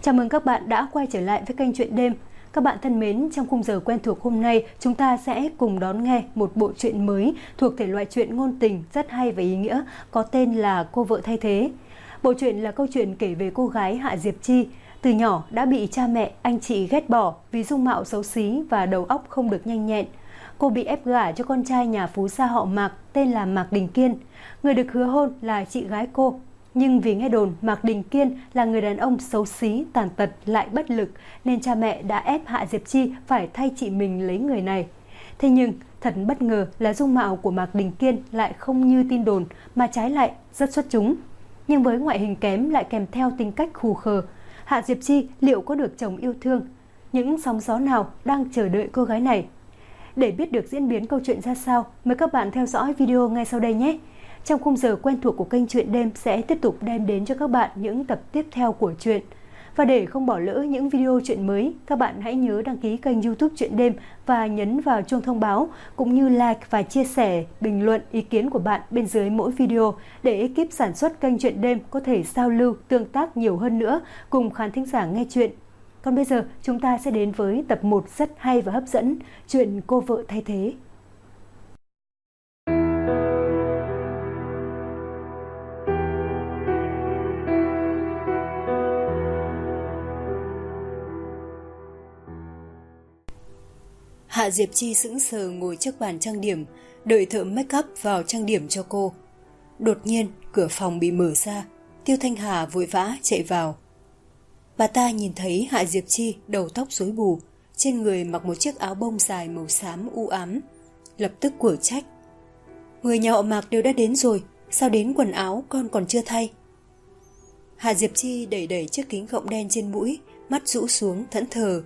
Chào mừng các bạn đã quay trở lại với kênh Chuyện Đêm. Các bạn thân mến, trong khung giờ quen thuộc hôm nay, chúng ta sẽ cùng đón nghe một bộ truyện mới thuộc thể loại truyện ngôn tình rất hay và ý nghĩa, có tên là Cô Vợ Thay Thế. Bộ truyện là câu chuyện kể về cô gái Hạ Diệp Chi. Từ nhỏ đã bị cha mẹ, anh chị ghét bỏ vì dung mạo xấu xí và đầu óc không được nhanh nhẹn. Cô bị ép gả cho con trai nhà phú gia họ Mạc tên là Mạc Đình Kiên. Người được hứa hôn là chị gái cô. Nhưng vì nghe đồn Mạc Đình Kiên là người đàn ông xấu xí, tàn tật lại bất lực nên cha mẹ đã ép Hạ Diệp Chi phải thay chị mình lấy người này. Thế nhưng thật bất ngờ là dung mạo của Mạc Đình Kiên lại không như tin đồn mà trái lại rất xuất chúng. Nhưng với ngoại hình kém lại kèm theo tính cách khù khờ, Hạ Diệp Chi liệu có được chồng yêu thương? Những sóng gió nào đang chờ đợi cô gái này? Để biết được diễn biến câu chuyện ra sao, mời các bạn theo dõi video ngay sau đây nhé! Trong khung giờ quen thuộc của kênh Chuyện Đêm sẽ tiếp tục đem đến cho các bạn những tập tiếp theo của truyện. Và để không bỏ lỡ những video chuyện mới, các bạn hãy nhớ đăng ký kênh YouTube Chuyện Đêm và nhấn vào chuông thông báo, cũng như like và chia sẻ, bình luận ý kiến của bạn bên dưới mỗi video để ekip sản xuất kênh Chuyện Đêm có thể giao lưu, tương tác nhiều hơn nữa cùng khán thính giả nghe chuyện. Còn bây giờ, chúng ta sẽ đến với tập 1 rất hay và hấp dẫn, chuyện Cô Vợ Thay Thế. Hạ Diệp Chi sững sờ ngồi trước bàn trang điểm, đợi thợ make up vào trang điểm cho cô. Đột nhiên, cửa phòng bị mở ra, Tiêu Thanh Hà vội vã chạy vào. Bà ta nhìn thấy Hạ Diệp Chi đầu tóc rối bù, trên người mặc một chiếc áo bông dài màu xám u ám, lập tức quở trách. Người nhà họ Mạc đều đã đến rồi, sao đến quần áo con còn chưa thay? Hạ Diệp Chi đẩy đẩy chiếc kính gọng đen trên mũi, mắt rũ xuống thẫn thờ.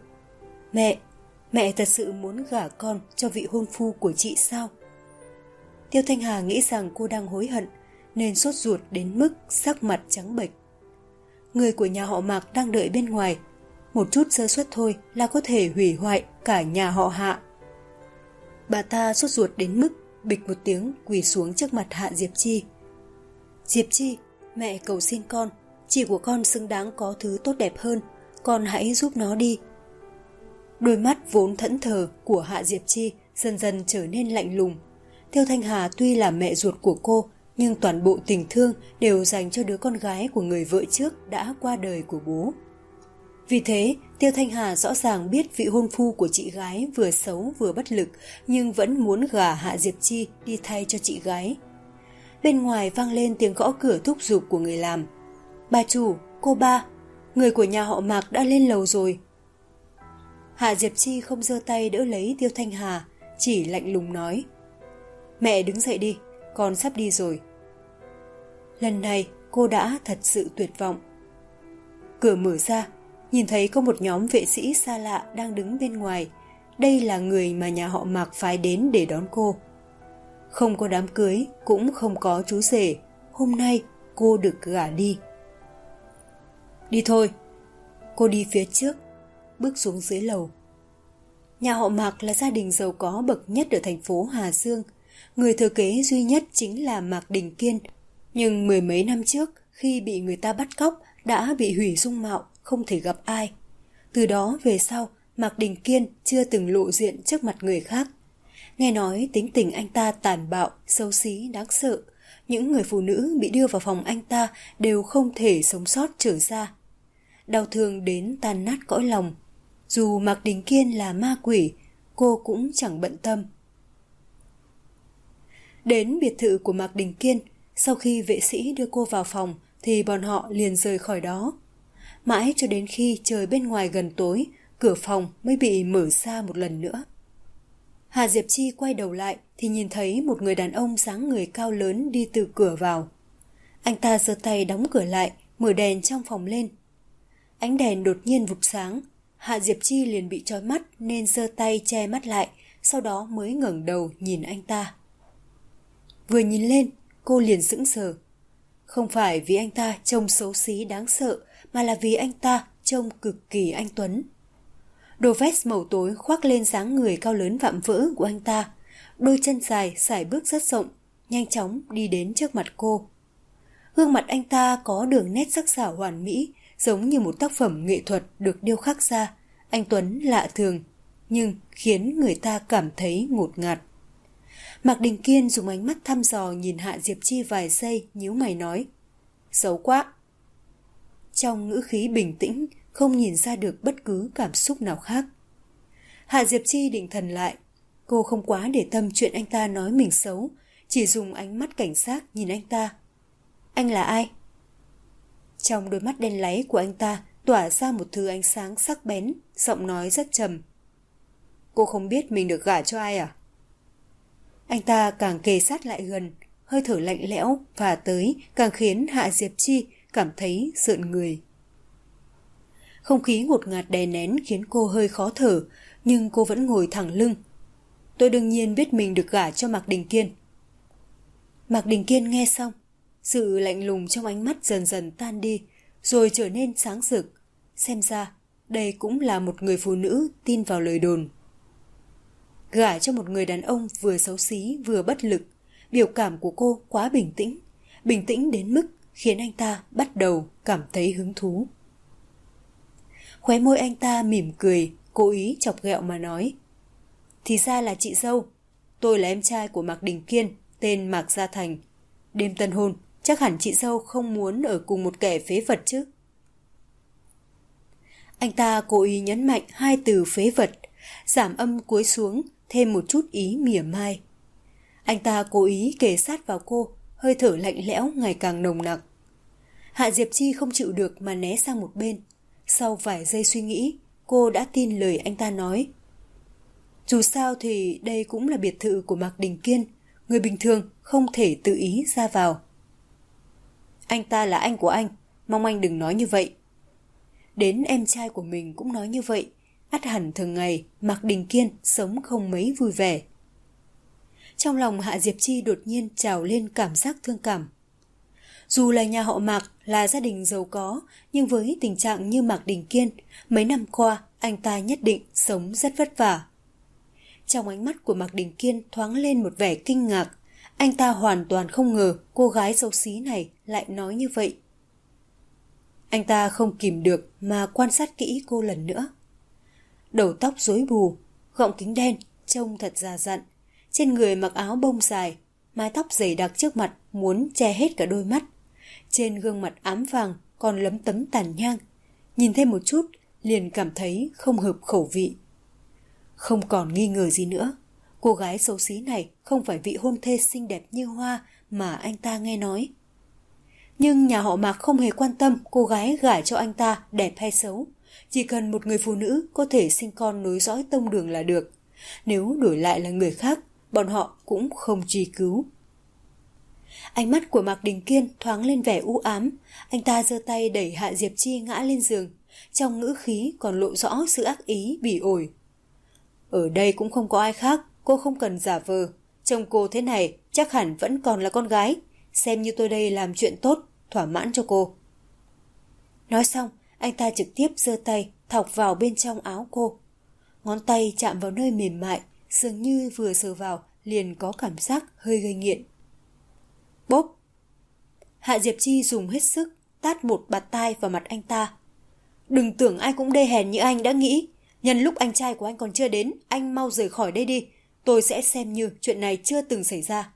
Mẹ thật sự muốn gả con cho vị hôn phu của chị sao? Tiêu Thanh Hà nghĩ rằng cô đang hối hận nên sốt ruột đến mức sắc mặt trắng bệch. Người của nhà họ Mạc đang đợi bên ngoài, một chút sơ suất thôi là có thể hủy hoại cả nhà họ Hạ. Bà ta sốt ruột đến mức bịch một tiếng quỳ xuống trước mặt Hạ Diệp Chi. Diệp Chi, mẹ cầu xin con, chị của con xứng đáng có thứ tốt đẹp hơn, con hãy giúp nó đi. Đôi mắt vốn thẫn thờ của Hạ Diệp Chi dần dần trở nên lạnh lùng. Tiêu Thanh Hà tuy là mẹ ruột của cô, nhưng toàn bộ tình thương đều dành cho đứa con gái của người vợ trước đã qua đời của bố. Vì thế, Tiêu Thanh Hà rõ ràng biết vị hôn phu của chị gái vừa xấu vừa bất lực, nhưng vẫn muốn gả Hạ Diệp Chi đi thay cho chị gái. Bên ngoài vang lên tiếng gõ cửa thúc giục của người làm. Bà chủ, cô ba, người của nhà họ Mạc đã lên lầu rồi. Hạ Diệp Chi không giơ tay đỡ lấy Tiêu Thanh Hà, chỉ lạnh lùng nói. Mẹ đứng dậy đi, con sắp đi rồi. Lần này cô đã thật sự tuyệt vọng. Cửa mở ra, nhìn thấy có một nhóm vệ sĩ xa lạ đang đứng bên ngoài. Đây là người mà nhà họ Mạc phái đến để đón cô. Không có đám cưới, cũng không có chú rể. Hôm nay cô được gả đi. Đi thôi. Cô đi phía trước, bước xuống dưới lầu. Nhà họ Mạc là gia đình giàu có bậc nhất ở thành phố Hà Dương. Người thừa kế duy nhất chính là Mạc Đình Kiên. Nhưng mười mấy năm trước, khi bị người ta bắt cóc, đã bị hủy dung mạo, không thể gặp ai. Từ đó về sau, Mạc Đình Kiên chưa từng lộ diện trước mặt người khác. Nghe nói tính tình anh ta tàn bạo, xấu xí, đáng sợ. Những người phụ nữ bị đưa vào phòng anh ta đều không thể sống sót trở ra. Đau thương đến tan nát cõi lòng. Dù Mạc Đình Kiên là ma quỷ, cô cũng chẳng bận tâm. Đến biệt thự của Mạc Đình Kiên, sau khi vệ sĩ đưa cô vào phòng thì bọn họ liền rời khỏi đó. Mãi cho đến khi trời bên ngoài gần tối, cửa phòng mới bị mở ra một lần nữa. Hạ Diệp Chi quay đầu lại thì nhìn thấy một người đàn ông dáng người cao lớn đi từ cửa vào. Anh ta giơ tay đóng cửa lại, mở đèn trong phòng lên. Ánh đèn đột nhiên vụt sáng, Hạ Diệp Chi liền bị chói mắt nên giơ tay che mắt lại, sau đó mới ngẩng đầu nhìn anh ta. Vừa nhìn lên, cô liền sững sờ. Không phải vì anh ta trông xấu xí đáng sợ, mà là vì anh ta trông cực kỳ anh tuấn. Đồ vest màu tối khoác lên dáng người cao lớn vạm vỡ của anh ta, đôi chân dài sải bước rất rộng, nhanh chóng đi đến trước mặt cô. Gương mặt anh ta có đường nét sắc sảo hoàn mỹ, giống như một tác phẩm nghệ thuật được điêu khắc ra. Anh Tuấn lạ thường, nhưng khiến người ta cảm thấy ngột ngạt. Mạc Đình Kiên dùng ánh mắt thăm dò nhìn Hạ Diệp Chi vài giây, nhíu mày nói: xấu quá. Trong ngữ khí bình tĩnh, không nhìn ra được bất cứ cảm xúc nào khác. Hạ Diệp Chi định thần lại. Cô không quá để tâm chuyện anh ta nói mình xấu, chỉ dùng ánh mắt cảnh giác nhìn anh ta. Anh là ai? Trong đôi mắt đen láy của anh ta tỏa ra một thứ ánh sáng sắc bén, giọng nói rất trầm. Cô không biết mình được gả cho ai à? Anh ta càng kề sát lại gần, hơi thở lạnh lẽo phả tới càng khiến Hạ Diệp Chi cảm thấy rợn người. Không khí ngột ngạt đè nén khiến cô hơi khó thở, nhưng cô vẫn ngồi thẳng lưng. Tôi đương nhiên biết mình được gả cho Mạc Đình Kiên. Mạc Đình Kiên nghe xong, sự lạnh lùng trong ánh mắt dần dần tan đi, rồi trở nên sáng rực. Xem ra, đây cũng là một người phụ nữ tin vào lời đồn. Gả cho một người đàn ông vừa xấu xí vừa bất lực, biểu cảm của cô quá bình tĩnh đến mức khiến anh ta bắt đầu cảm thấy hứng thú. Khóe môi anh ta mỉm cười, cố ý chọc ghẹo mà nói: thì ra là chị dâu, tôi là em trai của Mạc Đình Kiên, tên Mạc Gia Thành. Đêm tân hôn, chắc hẳn chị dâu không muốn ở cùng một kẻ phế vật chứ. Anh ta cố ý nhấn mạnh hai từ phế vật, giảm âm cúi xuống, thêm một chút ý mỉa mai. Anh ta cố ý kề sát vào cô, hơi thở lạnh lẽo ngày càng nồng nặc. Hạ Diệp Chi không chịu được mà né sang một bên. Sau vài giây suy nghĩ, cô đã tin lời anh ta nói. Dù sao thì đây cũng là biệt thự của Mạc Đình Kiên, người bình thường không thể tự ý ra vào. Anh ta là anh của anh, mong anh đừng nói như vậy. Đến em trai của mình cũng nói như vậy, ắt hẳn thường ngày Mạc Đình Kiên sống không mấy vui vẻ. Trong lòng Hạ Diệp Chi đột nhiên trào lên cảm giác thương cảm. Dù là nhà họ Mạc, là gia đình giàu có, nhưng với tình trạng như Mạc Đình Kiên, mấy năm qua anh ta nhất định sống rất vất vả. Trong ánh mắt của Mạc Đình Kiên thoáng lên một vẻ kinh ngạc, anh ta hoàn toàn không ngờ cô gái xấu xí này lại nói như vậy. Anh ta không kìm được mà quan sát kỹ cô lần nữa. Đầu tóc rối bù, gọng kính đen, trông thật già dặn, trên người mặc áo bông dài, mái tóc dày đặc trước mặt muốn che hết cả đôi mắt. Trên gương mặt ám vàng còn lấm tấm tàn nhang, nhìn thêm một chút liền cảm thấy không hợp khẩu vị. Không còn nghi ngờ gì nữa, cô gái xấu xí này không phải vị hôn thê xinh đẹp như hoa mà anh ta nghe nói. Nhưng nhà họ Mạc không hề quan tâm cô gái gả cho anh ta đẹp hay xấu, chỉ cần một người phụ nữ có thể sinh con nối dõi tông đường là được. Nếu đổi lại là người khác, bọn họ cũng không truy cứu. Ánh mắt của Mạc Đình Kiên thoáng lên vẻ u ám, anh ta giơ tay đẩy Hạ Diệp Chi ngã lên giường, trong ngữ khí còn lộ rõ sự ác ý bỉ ổi. Ở đây cũng không có ai khác, cô không cần giả vờ, trông cô thế này chắc hẳn vẫn còn là con gái, xem như tôi đây làm chuyện tốt, thỏa mãn cho cô. Nói xong, anh ta trực tiếp giơ tay thọc vào bên trong áo cô. Ngón tay chạm vào nơi mềm mại, dường như vừa sờ vào liền có cảm giác hơi gây nghiện. Bốp! Hạ Diệp Chi dùng hết sức tát một bạt tai vào mặt anh ta. Đừng tưởng ai cũng đê hèn như anh đã nghĩ. Nhân lúc anh trai của anh còn chưa đến, anh mau rời khỏi đây đi. Tôi sẽ xem như chuyện này chưa từng xảy ra.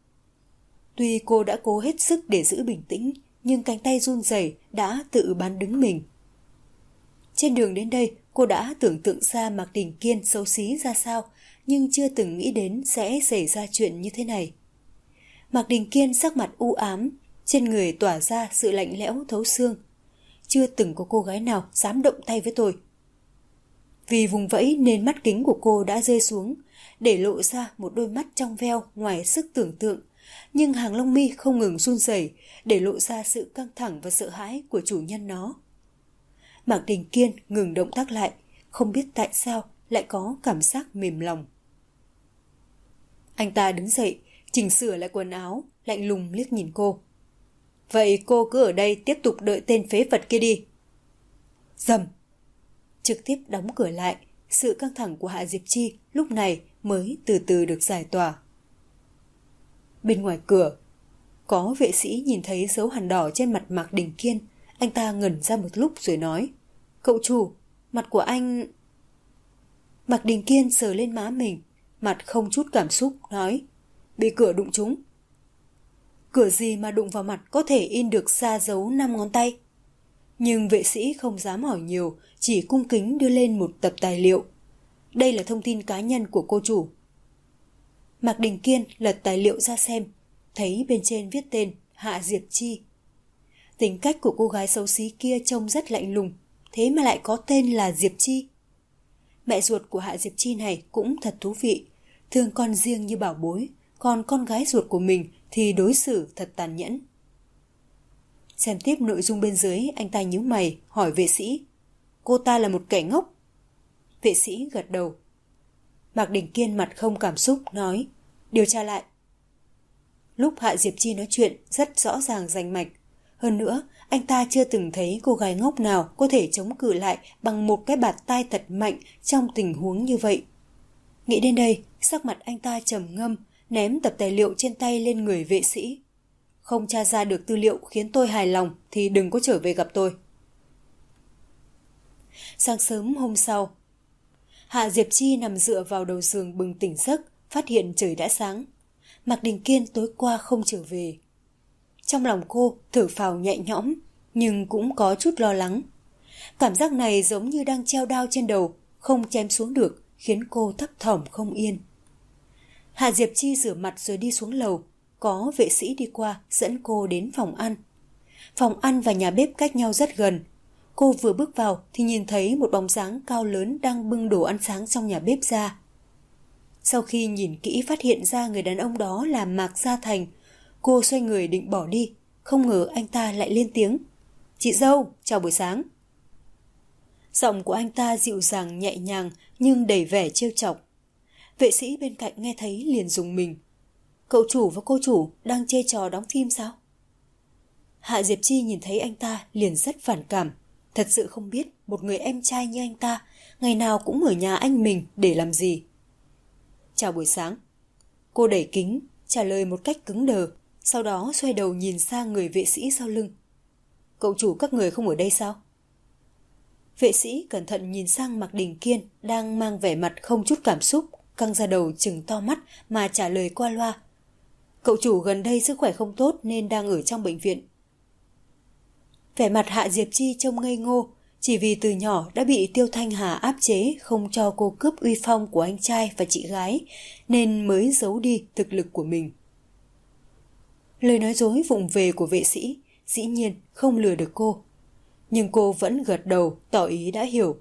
Tuy cô đã cố hết sức để giữ bình tĩnh, nhưng cánh tay run rẩy đã tự bán đứng mình. Trên đường đến đây, cô đã tưởng tượng ra Mạc Đình Kiên xấu xí ra sao, nhưng chưa từng nghĩ đến sẽ xảy ra chuyện như thế này. Mạc Đình Kiên sắc mặt u ám, trên người tỏa ra sự lạnh lẽo thấu xương. Chưa từng có cô gái nào dám động tay với tôi. Vì vùng vẫy nên mắt kính của cô đã rơi xuống, để lộ ra một đôi mắt trong veo ngoài sức tưởng tượng, nhưng hàng lông mi không ngừng run rẩy, để lộ ra sự căng thẳng và sợ hãi của chủ nhân nó. Mạc Đình Kiên ngừng động tác lại, không biết tại sao lại có cảm giác mềm lòng. Anh ta đứng dậy, chỉnh sửa lại quần áo, lạnh lùng liếc nhìn cô. Vậy cô cứ ở đây tiếp tục đợi tên phế vật kia đi. Rầm! Trực tiếp đóng cửa lại, sự căng thẳng của Hạ Diệp Chi lúc này mới từ từ được giải tỏa. Bên ngoài cửa, có vệ sĩ nhìn thấy dấu hằn đỏ trên mặt Mạc Đình Kiên, Anh ta ngẩn ra một lúc rồi nói, cậu chủ, mặt của anh... Mạc Đình Kiên sờ lên má mình, mặt không chút cảm xúc, nói, bị cửa đụng trúng. Cửa gì mà đụng vào mặt có thể in được xa dấu 5 ngón tay? Nhưng vệ sĩ không dám hỏi nhiều, chỉ cung kính đưa lên một tập tài liệu. Đây là thông tin cá nhân của cô chủ. Mạc Đình Kiên lật tài liệu ra xem, thấy bên trên viết tên Hạ Diệp Chi. Tính cách của cô gái xấu xí kia trông rất lạnh lùng, thế mà lại có tên là Diệp Chi. Mẹ ruột của Hạ Diệp Chi này cũng thật thú vị, thương con riêng như bảo bối, còn con gái ruột của mình thì đối xử thật tàn nhẫn. Xem tiếp nội dung bên dưới, anh ta nhíu mày, hỏi vệ sĩ, cô ta là một kẻ ngốc. Vệ sĩ gật đầu. Mạc Đình Kiên mặt không cảm xúc, nói, điều tra lại. Lúc Hạ Diệp Chi nói chuyện rất rõ ràng rành mạch. Hơn nữa, anh ta chưa từng thấy cô gái ngốc nào có thể chống cự lại bằng một cái bạt tai thật mạnh trong tình huống như vậy. Nghĩ đến đây, sắc mặt anh ta trầm ngâm, ném tập tài liệu trên tay lên người vệ sĩ. Không tra ra được tư liệu khiến tôi hài lòng thì đừng có trở về gặp tôi. Sáng sớm hôm sau, Hạ Diệp Chi nằm dựa vào đầu giường bừng tỉnh giấc, phát hiện trời đã sáng. Mạc Đình Kiên tối qua không trở về. Trong lòng cô thở phào nhẹ nhõm, nhưng cũng có chút lo lắng. Cảm giác này giống như đang treo đao trên đầu, không chém xuống được, khiến cô thấp thỏm không yên. Hạ Diệp Chi rửa mặt rồi đi xuống lầu, có vệ sĩ đi qua dẫn cô đến phòng ăn. Phòng ăn và nhà bếp cách nhau rất gần. Cô vừa bước vào thì nhìn thấy một bóng dáng cao lớn đang bưng đồ ăn sáng trong nhà bếp ra. Sau khi nhìn kỹ phát hiện ra người đàn ông đó là Mạc Gia Thành, cô xoay người định bỏ đi, không ngờ anh ta lại lên tiếng. Chị dâu, chào buổi sáng. Giọng của anh ta dịu dàng nhẹ nhàng nhưng đầy vẻ trêu chọc. Vệ sĩ bên cạnh nghe thấy liền rùng mình. Cậu chủ và cô chủ đang chơi trò đóng phim sao? Hạ Diệp Chi nhìn thấy anh ta liền rất phản cảm. Thật sự không biết một người em trai như anh ta ngày nào cũng ở nhà anh mình để làm gì. Chào buổi sáng. Cô đẩy kính, trả lời một cách cứng đờ, sau đó xoay đầu nhìn sang người vệ sĩ sau lưng. Cậu chủ các người không ở đây sao? Vệ sĩ cẩn thận nhìn sang Mạc Đình Kiên đang mang vẻ mặt không chút cảm xúc, căng ra đầu trừng to mắt mà trả lời qua loa. Cậu chủ gần đây sức khỏe không tốt nên đang ở trong bệnh viện. Vẻ mặt Hạ Diệp Chi trông ngây ngô, chỉ vì từ nhỏ đã bị Tiêu Thanh Hà áp chế không cho cô cướp uy phong của anh trai và chị gái, nên mới giấu đi thực lực của mình. Lời nói dối vụng về của vệ sĩ dĩ nhiên không lừa được cô. Nhưng cô vẫn gật đầu tỏ ý đã hiểu.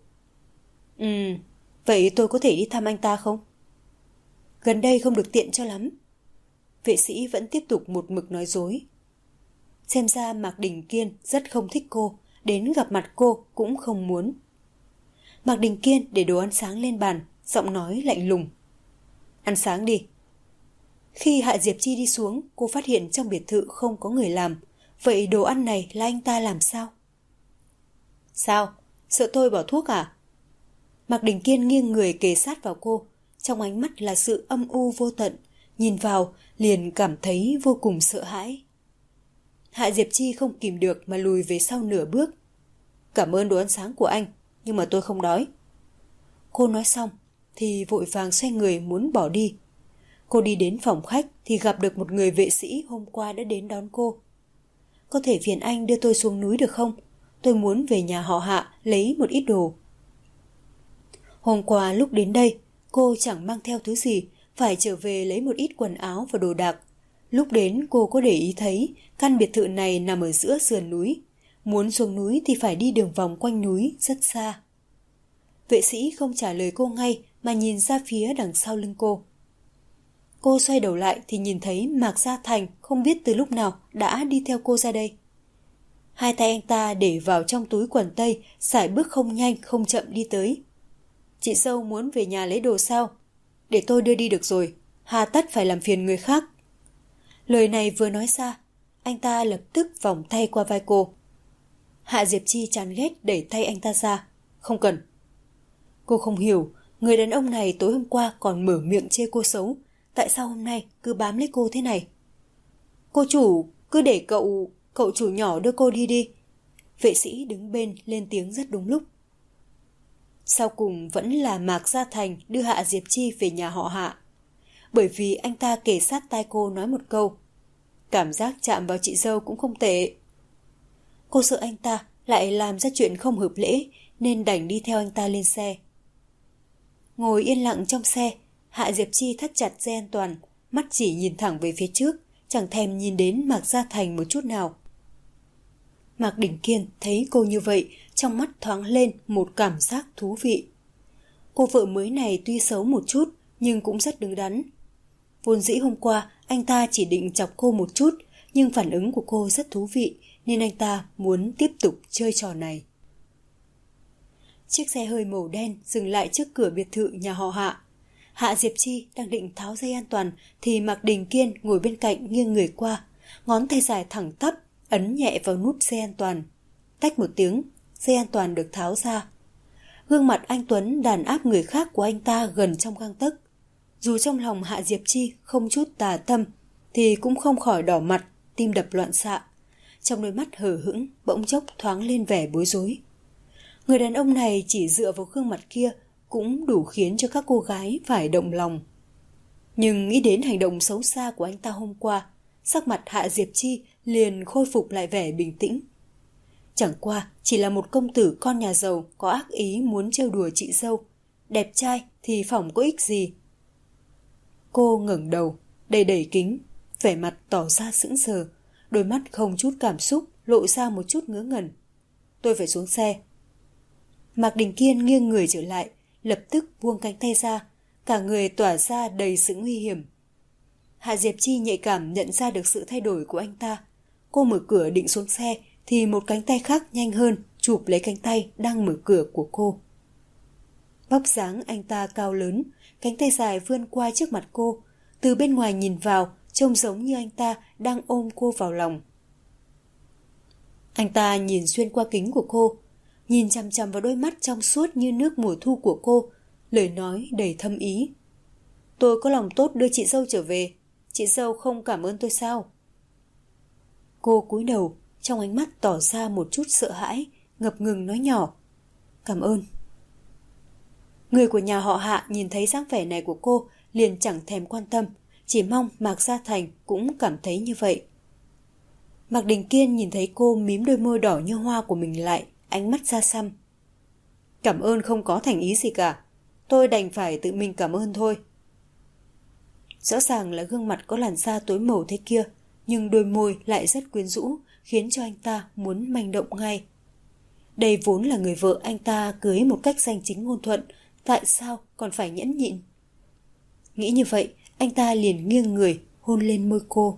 Vậy tôi có thể đi thăm anh ta không? Gần đây không được tiện cho lắm. Vệ sĩ vẫn tiếp tục một mực nói dối. Xem ra Mạc Đình Kiên rất không thích cô, đến gặp mặt cô cũng không muốn. Mạc Đình Kiên để đồ ăn sáng lên bàn, giọng nói lạnh lùng. Ăn sáng đi. Khi Hạ Diệp Chi đi xuống, cô phát hiện trong biệt thự không có người làm. Vậy đồ ăn này là anh ta làm sao? Sao? Sợ tôi bỏ thuốc à? Mạc Đình Kiên nghiêng người kề sát vào cô, trong ánh mắt là sự âm u vô tận, nhìn vào liền cảm thấy vô cùng sợ hãi. Hạ Diệp Chi không kìm được mà lùi về sau nửa bước. Cảm ơn đồ ăn sáng của anh, nhưng mà tôi không đói. Cô nói xong thì vội vàng xoay người muốn bỏ đi. Cô đi đến phòng khách thì gặp được một người vệ sĩ hôm qua đã đến đón cô. Có thể phiền anh đưa tôi xuống núi được không? Tôi muốn về nhà họ Hạ lấy một ít đồ. Hôm qua lúc đến đây, cô chẳng mang theo thứ gì, phải trở về lấy một ít quần áo và đồ đạc. Lúc đến cô có để ý thấy căn biệt thự này nằm ở giữa sườn núi. Muốn xuống núi thì phải đi đường vòng quanh núi rất xa. Vệ sĩ không trả lời cô ngay mà nhìn ra phía đằng sau lưng cô. Cô xoay đầu lại thì nhìn thấy Mạc Gia Thành không biết từ lúc nào đã đi theo cô ra đây. Hai tay anh ta để vào trong túi quần tây, sải bước không nhanh không chậm đi tới. Chị dâu muốn về nhà lấy đồ sao? Để tôi đưa đi được rồi, hà tất phải làm phiền người khác. Lời này vừa nói ra, anh ta lập tức vòng tay qua vai cô. Hạ Diệp Chi chán ghét đẩy tay anh ta ra. Không cần. Cô không hiểu, người đàn ông này tối hôm qua còn mở miệng chê cô xấu, tại sao hôm nay cứ bám lấy cô thế này? Cô chủ, cứ để cậu chủ nhỏ đưa cô đi đi. Vệ sĩ đứng bên lên tiếng rất đúng lúc. Sau cùng vẫn là Mạc Gia Thành đưa Hạ Diệp Chi về nhà họ Hạ. Bởi vì anh ta kề sát tai cô nói một câu: cảm giác chạm vào chị dâu cũng không tệ. Cô sợ anh ta lại làm ra chuyện không hợp lễ nên đành đi theo anh ta lên xe. Ngồi yên lặng trong xe, Hạ Diệp Chi thắt chặt dây an toàn, mắt chỉ nhìn thẳng về phía trước, chẳng thèm nhìn đến Mạc Gia Thành một chút nào. Mạc Đình Kiên thấy cô như vậy, trong mắt thoáng lên một cảm giác thú vị. Cô vợ mới này tuy xấu một chút nhưng cũng rất đứng đắn. Vốn dĩ hôm qua anh ta chỉ định chọc cô một chút, nhưng phản ứng của cô rất thú vị nên anh ta muốn tiếp tục chơi trò này. Chiếc xe hơi màu đen dừng lại trước cửa biệt thự nhà họ Hạ. Hạ Diệp Chi đang định tháo dây an toàn thì Mạc Đình Kiên ngồi bên cạnh nghiêng người qua, ngón tay dài thẳng tắp ấn nhẹ vào nút dây an toàn. Tách một tiếng, dây an toàn được tháo ra. Gương mặt anh Tuấn đàn áp người khác của anh ta gần trong gang tấc. Dù trong lòng Hạ Diệp Chi không chút tà tâm thì cũng không khỏi đỏ mặt, tim đập loạn xạ. Trong đôi mắt hờ hững bỗng chốc thoáng lên vẻ bối rối. Người đàn ông này chỉ dựa vào gương mặt kia cũng đủ khiến cho các cô gái phải động lòng. Nhưng nghĩ đến hành động xấu xa của anh ta hôm qua, sắc mặt Hạ Diệp Chi liền khôi phục lại vẻ bình tĩnh. Chẳng qua chỉ là một công tử con nhà giàu có ác ý muốn trêu đùa chị dâu. Đẹp trai thì phỏng có ích gì. Cô ngẩng đầu, đầy đẩy kính, vẻ mặt tỏ ra sững sờ, đôi mắt không chút cảm xúc, lộ ra một chút ngớ ngẩn. Tôi phải xuống xe. Mạc Đình Kiên nghiêng người trở lại, lập tức buông cánh tay ra, cả người tỏa ra đầy sự nguy hiểm. Hạ Diệp Chi nhạy cảm nhận ra được sự thay đổi của anh ta. Cô mở cửa định xuống xe thì một cánh tay khác nhanh hơn chụp lấy cánh tay đang mở cửa của cô. Vóc dáng anh ta cao lớn, cánh tay dài vươn qua trước mặt cô, từ bên ngoài nhìn vào trông giống như anh ta đang ôm cô vào lòng. Anh ta nhìn xuyên qua kính của cô, nhìn chằm chằm vào đôi mắt trong suốt như nước mùa thu của cô, lời nói đầy thâm ý. Tôi có lòng tốt đưa chị dâu trở về, chị dâu không cảm ơn tôi sao? Cô cúi đầu, trong ánh mắt tỏ ra một chút sợ hãi, ngập ngừng nói nhỏ: cảm ơn. Người của nhà họ Hạ nhìn thấy dáng vẻ này của cô liền chẳng thèm quan tâm, chỉ mong Mạc Gia Thành cũng cảm thấy như vậy. Mạc Đình Kiên nhìn thấy cô mím đôi môi đỏ như hoa của mình lại, ánh mắt xa xăm. Cảm ơn không có thành ý gì cả, tôi đành phải tự mình cảm ơn thôi. Rõ ràng là gương mặt có làn da tối màu thế kia, nhưng đôi môi lại rất quyến rũ, khiến cho anh ta muốn manh động ngay. Đây vốn là người vợ anh ta cưới một cách danh chính ngôn thuận, tại sao còn phải nhẫn nhịn? Nghĩ như vậy, anh ta liền nghiêng người, hôn lên môi cô.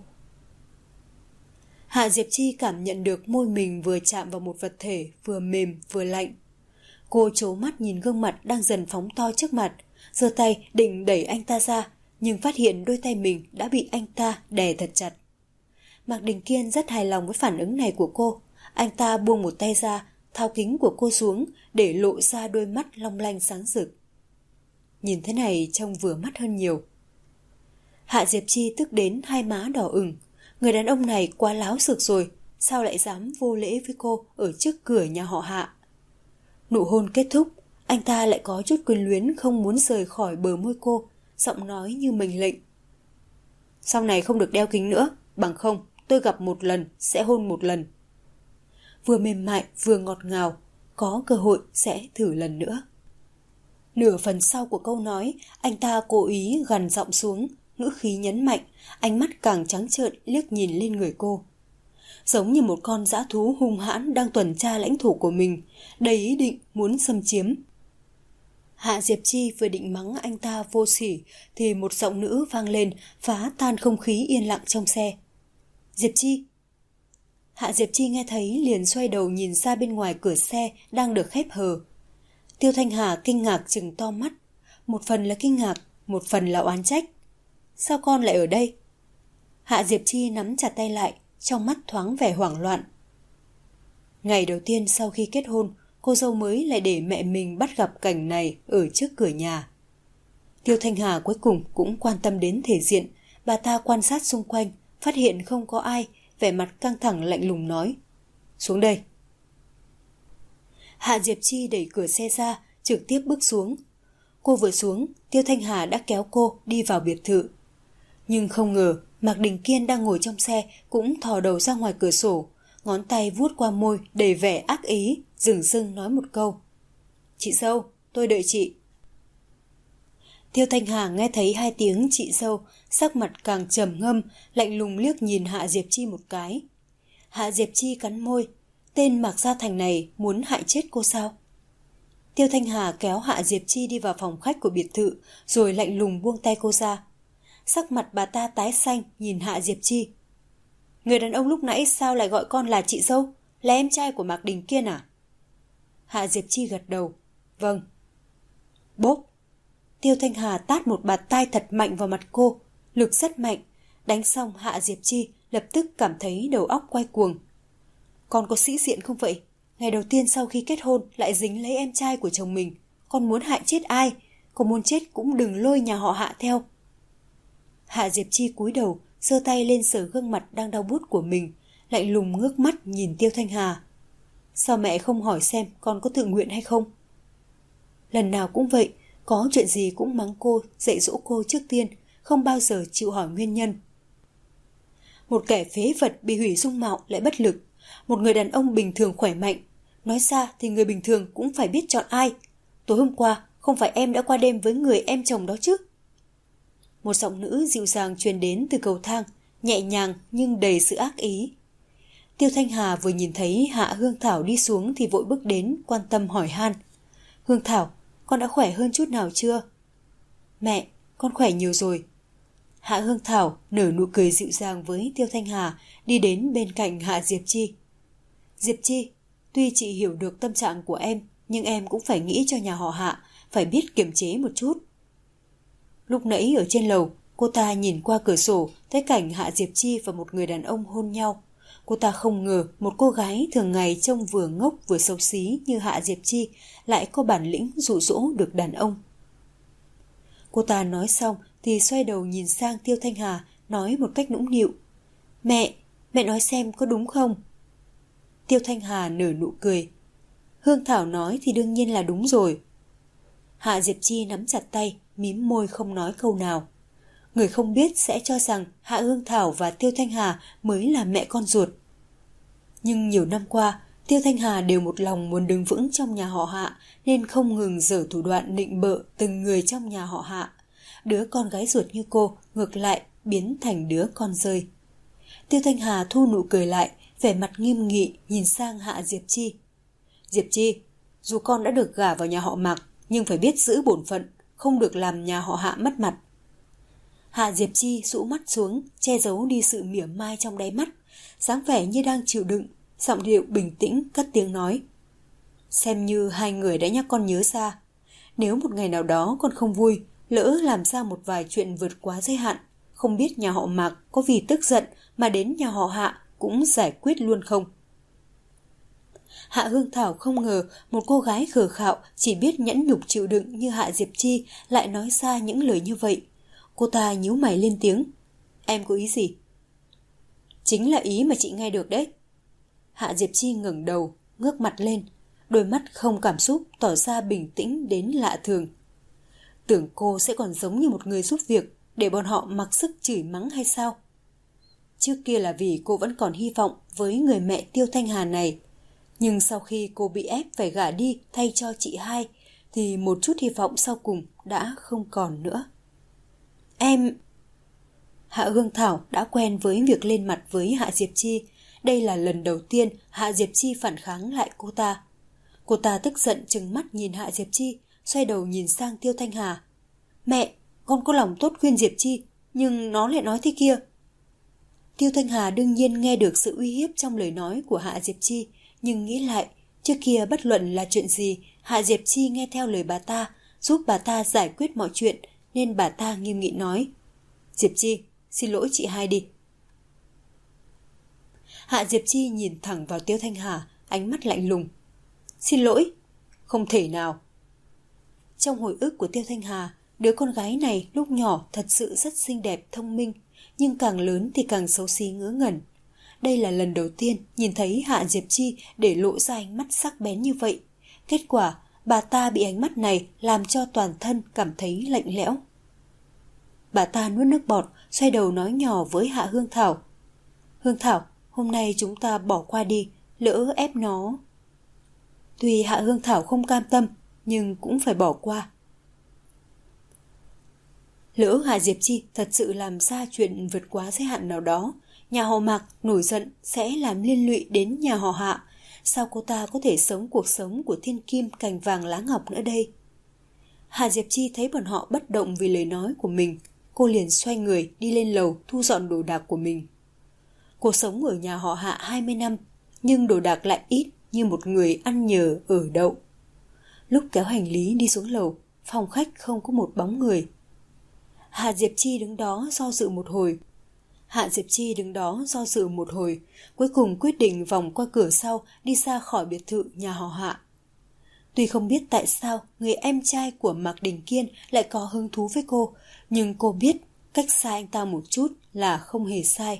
Hạ Diệp Chi cảm nhận được môi mình vừa chạm vào một vật thể vừa mềm vừa lạnh. Cô trố mắt nhìn gương mặt đang dần phóng to trước mặt, giơ tay định đẩy anh ta ra, nhưng phát hiện đôi tay mình đã bị anh ta đè thật chặt. Mạc Đình Kiên rất hài lòng với phản ứng này của cô. Anh ta buông một tay ra, tháo kính của cô xuống để lộ ra đôi mắt long lanh sáng rực. Nhìn thế này trông vừa mắt hơn nhiều. Hạ Diệp Chi tức đến hai má đỏ ửng. Người đàn ông này quá láo xược rồi, sao lại dám vô lễ với cô ở trước cửa nhà họ Hạ? Nụ hôn kết thúc, anh ta lại có chút quyến luyến không muốn rời khỏi bờ môi cô, giọng nói như mệnh lệnh. Sau này không được đeo kính nữa, bằng không tôi gặp một lần sẽ hôn một lần. Vừa mềm mại vừa ngọt ngào, có cơ hội sẽ thử lần nữa. Nửa phần sau của câu nói, anh ta cố ý gằn giọng xuống, ngữ khí nhấn mạnh, ánh mắt càng trắng trợn liếc nhìn lên người cô. Giống như một con dã thú hung hãn đang tuần tra lãnh thổ của mình, đầy ý định muốn xâm chiếm. Hạ Diệp Chi vừa định mắng anh ta vô sỉ thì một giọng nữ vang lên phá tan không khí yên lặng trong xe. Diệp Chi. Hạ Diệp Chi nghe thấy liền xoay đầu nhìn ra bên ngoài cửa xe đang được khép hờ. Tiêu Thanh Hà kinh ngạc trừng to mắt, một phần là kinh ngạc, một phần là oán trách. Sao con lại ở đây? Hạ Diệp Chi nắm chặt tay lại, trong mắt thoáng vẻ hoảng loạn. Ngày đầu tiên sau khi kết hôn, cô dâu mới lại để mẹ mình bắt gặp cảnh này ở trước cửa nhà. Tiêu Thanh Hà cuối cùng cũng quan tâm đến thể diện, bà ta quan sát xung quanh, phát hiện không có ai, vẻ mặt căng thẳng lạnh lùng nói. Xuống đây. Hạ Diệp Chi đẩy cửa xe ra, trực tiếp bước xuống. Cô vừa xuống, Tiêu Thanh Hà đã kéo cô đi vào biệt thự. Nhưng không ngờ, Mạc Đình Kiên đang ngồi trong xe cũng thò đầu ra ngoài cửa sổ, ngón tay vuốt qua môi đầy vẻ ác ý, dửng dưng nói một câu. Chị dâu, tôi đợi chị. Tiêu Thanh Hà nghe thấy 2 tiếng chị dâu, sắc mặt càng trầm ngâm, lạnh lùng liếc nhìn Hạ Diệp Chi một cái. Hạ Diệp Chi cắn môi, tên Mạc Gia Thành này muốn hại chết cô sao? Tiêu Thanh Hà kéo Hạ Diệp Chi đi vào phòng khách của biệt thự, rồi lạnh lùng buông tay cô ra. Sắc mặt bà ta tái xanh nhìn Hạ Diệp Chi. Người đàn ông lúc nãy sao lại gọi con là chị dâu? Là em trai của Mạc Đình Kiên à? Hạ Diệp Chi gật đầu. Vâng. Bốp. Tiêu Thanh Hà tát một bạt tai thật mạnh vào mặt cô, lực rất mạnh. Đánh xong Hạ Diệp Chi lập tức cảm thấy đầu óc quay cuồng. Con có sĩ diện không vậy? Ngày đầu tiên sau khi kết hôn lại dính lấy em trai của chồng mình. Con muốn hại chết ai? Con muốn chết cũng đừng lôi nhà họ Hạ theo. Hạ Diệp Chi cúi đầu, giơ tay lên sờ gương mặt đang đau buốt của mình, lạnh lùng ngước mắt nhìn Tiêu Thanh Hà. Sao mẹ không hỏi xem con có tự nguyện hay không? Lần nào cũng vậy, có chuyện gì cũng mắng cô, dạy dỗ cô trước tiên, không bao giờ chịu hỏi nguyên nhân. Một kẻ phế vật bị hủy dung mạo lại bất lực, một người đàn ông bình thường khỏe mạnh. Nói ra thì người bình thường cũng phải biết chọn ai. Tối hôm qua, không phải em đã qua đêm với người em chồng đó chứ? Một giọng nữ dịu dàng truyền đến từ cầu thang, nhẹ nhàng nhưng đầy sự ác ý. Tiêu Thanh Hà vừa nhìn thấy Hạ Hương Thảo đi xuống thì vội bước đến, quan tâm hỏi han. Hương Thảo, con đã khỏe hơn chút nào chưa? Mẹ, con khỏe nhiều rồi. Hạ Hương Thảo nở nụ cười dịu dàng với Tiêu Thanh Hà, đi đến bên cạnh Hạ Diệp Chi. Diệp Chi, tuy chị hiểu được tâm trạng của em, nhưng em cũng phải nghĩ cho nhà họ Hạ, phải biết kiềm chế một chút. Lúc nãy ở trên lầu, cô ta nhìn qua cửa sổ, thấy cảnh Hạ Diệp Chi và một người đàn ông hôn nhau. Cô ta không ngờ một cô gái thường ngày trông vừa ngốc vừa xấu xí như Hạ Diệp Chi lại có bản lĩnh dụ dỗ được đàn ông. Cô ta nói xong thì xoay đầu nhìn sang Tiêu Thanh Hà, nói một cách nũng nịu. Mẹ nói xem có đúng không? Tiêu Thanh Hà nở nụ cười. Hương Thảo nói thì đương nhiên là đúng rồi. Hạ Diệp Chi nắm chặt tay, mím môi không nói câu nào. Người không biết sẽ cho rằng Hạ Hương Thảo và Tiêu Thanh Hà mới là mẹ con ruột. Nhưng nhiều năm qua, Tiêu Thanh Hà đều một lòng muốn đứng vững trong nhà họ Hạ, nên không ngừng giở thủ đoạn nịnh bợ từng người trong nhà họ Hạ. Đứa con gái ruột như cô ngược lại biến thành đứa con rơi. Tiêu Thanh Hà thu nụ cười lại, vẻ mặt nghiêm nghị nhìn sang Hạ Diệp Chi. Diệp Chi, dù con đã được gả vào nhà họ Mạc, nhưng phải biết giữ bổn phận, không được làm nhà họ Hạ mất mặt. Hạ Diệp Chi rũ mắt xuống, che giấu đi sự mỉa mai trong đáy mắt, dáng vẻ như đang chịu đựng, giọng điệu bình tĩnh cất tiếng nói. Xem như hai người đã nhắc con nhớ ra. Nếu một ngày nào đó con không vui, lỡ làm ra một vài chuyện vượt quá giới hạn, không biết nhà họ Mạc có vì tức giận mà đến nhà họ Hạ cũng giải quyết luôn không? Hạ Hương Thảo không ngờ một cô gái khờ khạo chỉ biết nhẫn nhục chịu đựng như Hạ Diệp Chi lại nói ra những lời như vậy. Cô ta nhíu mày lên tiếng. Em có ý gì? Chính là ý mà chị nghe được đấy. Hạ Diệp Chi ngẩng đầu, ngước mặt lên, đôi mắt không cảm xúc tỏ ra bình tĩnh đến lạ thường. Tưởng cô sẽ còn giống như một người giúp việc để bọn họ mặc sức chửi mắng hay sao? Trước kia là vì cô vẫn còn hy vọng với người mẹ Tiêu Thanh Hà này. Nhưng sau khi cô bị ép phải gả đi thay cho chị hai, thì một chút hy vọng sau cùng đã không còn nữa. Em... Hạ Hương Thảo đã quen với việc lên mặt với Hạ Diệp Chi. Đây là lần đầu tiên Hạ Diệp Chi phản kháng lại cô ta. Cô ta tức giận trừng mắt nhìn Hạ Diệp Chi, xoay đầu nhìn sang Tiêu Thanh Hà. Mẹ, con có lòng tốt khuyên Diệp Chi, nhưng nó lại nói thế kia. Tiêu Thanh Hà đương nhiên nghe được sự uy hiếp trong lời nói của Hạ Diệp Chi, nhưng nghĩ lại, trước kia bất luận là chuyện gì, Hạ Diệp Chi nghe theo lời bà ta, giúp bà ta giải quyết mọi chuyện, nên bà ta nghiêm nghị nói. Diệp Chi, xin lỗi chị hai đi. Hạ Diệp Chi nhìn thẳng vào Tiêu Thanh Hà, ánh mắt lạnh lùng. Xin lỗi? Không thể nào. Trong hồi ức của Tiêu Thanh Hà, đứa con gái này lúc nhỏ thật sự rất xinh đẹp, thông minh, nhưng càng lớn thì càng xấu xí ngớ ngẩn. Đây là lần đầu tiên nhìn thấy Hạ Diệp Chi để lộ ra ánh mắt sắc bén như vậy. Kết quả, bà ta bị ánh mắt này làm cho toàn thân cảm thấy lạnh lẽo. Bà ta nuốt nước bọt, xoay đầu nói nhỏ với Hạ Hương Thảo. Hương Thảo, hôm nay chúng ta bỏ qua đi, lỡ ép nó. Tuy Hạ Hương Thảo không cam tâm, nhưng cũng phải bỏ qua. Lỡ Hạ Diệp Chi thật sự làm ra chuyện vượt quá giới hạn nào đó, nhà họ Mạc nổi giận sẽ làm liên lụy đến nhà họ Hạ. Sao cô ta có thể sống cuộc sống của thiên kim cành vàng lá ngọc nữa đây? Hạ Diệp Chi thấy bọn họ bất động vì lời nói của mình. Cô liền xoay người đi lên lầu thu dọn đồ đạc của mình. Cô sống ở nhà họ Hạ 20 năm, nhưng đồ đạc lại ít như một người ăn nhờ ở đậu. Lúc kéo hành lý đi xuống lầu, phòng khách không có một bóng người. Hạ Diệp Chi đứng đó do dự một hồi, cuối cùng quyết định vòng qua cửa sau đi ra khỏi biệt thự nhà họ Hạ. Tuy không biết tại sao người em trai của Mạc Đình Kiên lại có hứng thú với cô, nhưng cô biết cách xa anh ta một chút là không hề sai.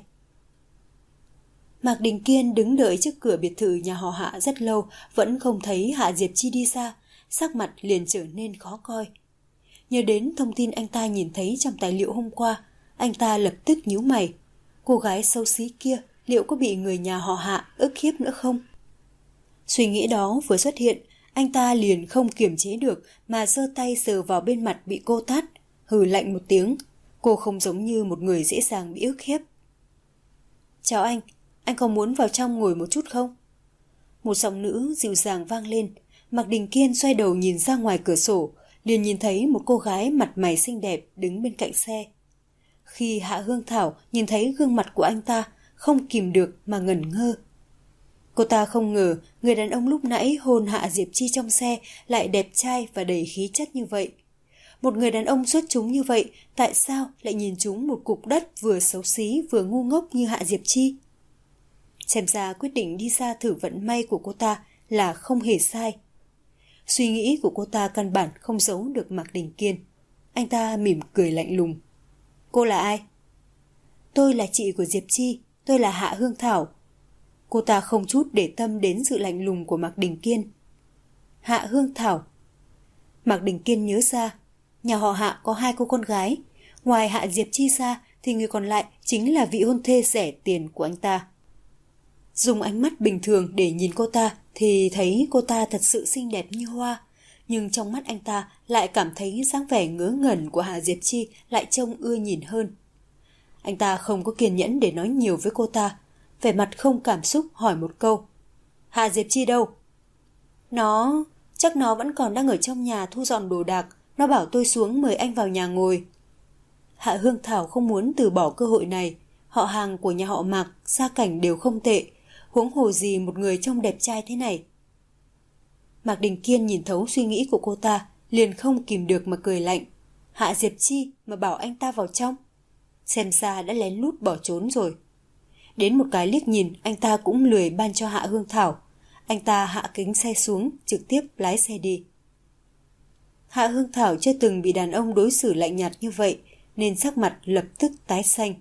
Mạc Đình Kiên đứng đợi trước cửa biệt thự nhà họ Hạ rất lâu, vẫn không thấy Hạ Diệp Chi đi ra, sắc mặt liền trở nên khó coi. Nhớ đến thông tin anh ta nhìn thấy trong tài liệu hôm qua, anh ta lập tức nhíu mày. Cô gái xấu xí kia liệu có bị người nhà họ Hạ ức hiếp nữa không? Suy nghĩ đó vừa xuất hiện, anh ta liền không kiềm chế được mà giơ tay sờ vào bên mặt bị cô tát, hừ lạnh một tiếng. Cô không giống như một người dễ dàng bị ức hiếp. Chào anh có muốn vào trong ngồi một chút không? Một giọng nữ dịu dàng vang lên. Mạc Đình Kiên xoay đầu nhìn ra ngoài cửa sổ, liền nhìn thấy một cô gái mặt mày xinh đẹp đứng bên cạnh xe. Khi Hạ Hương Thảo nhìn thấy gương mặt của anh ta, không kìm được mà ngẩn ngơ. Cô ta không ngờ người đàn ông lúc nãy hôn Hạ Diệp Chi trong xe lại đẹp trai và đầy khí chất như vậy. Một người đàn ông xuất chúng như vậy, tại sao lại nhìn chúng một cục đất vừa xấu xí vừa ngu ngốc như Hạ Diệp Chi? Xem ra quyết định đi ra thử vận may của cô ta là không hề sai. Suy nghĩ của cô ta căn bản không giấu được Mạc Đình Kiên. Anh ta mỉm cười lạnh lùng. Cô là ai? Tôi là chị của Diệp Chi, tôi là Hạ Hương Thảo. Cô ta không chút để tâm đến sự lạnh lùng của Mạc Đình Kiên. Hạ Hương Thảo. Mạc Đình Kiên nhớ ra, nhà họ Hạ có 2 cô con gái. Ngoài Hạ Diệp Chi ra thì người còn lại chính là vị hôn thê rẻ tiền của anh ta. Dùng ánh mắt bình thường để nhìn cô ta thì thấy cô ta thật sự xinh đẹp như hoa. Nhưng trong mắt anh ta lại cảm thấy dáng vẻ ngớ ngẩn của Hạ Diệp Chi lại trông ưa nhìn hơn. Anh ta không có kiên nhẫn để nói nhiều với cô ta, vẻ mặt không cảm xúc hỏi một câu. Hạ Diệp Chi đâu? Chắc nó vẫn còn đang ở trong nhà thu dọn đồ đạc, nó bảo tôi xuống mời anh vào nhà ngồi. Hạ Hương Thảo không muốn từ bỏ cơ hội này, họ hàng của nhà họ Mạc, gia cảnh đều không tệ, huống hồ gì một người trông đẹp trai thế này. Mạc Đình Kiên nhìn thấu suy nghĩ của cô ta, liền không kìm được mà cười lạnh. Hạ Diệp Chi mà bảo anh ta vào trong, xem ra đã lén lút bỏ trốn rồi. Đến một cái liếc nhìn, anh ta cũng lười ban cho Hạ Hương Thảo. Anh ta hạ kính xe xuống, trực tiếp lái xe đi. Hạ Hương Thảo chưa từng bị đàn ông đối xử lạnh nhạt như vậy, nên sắc mặt lập tức tái xanh.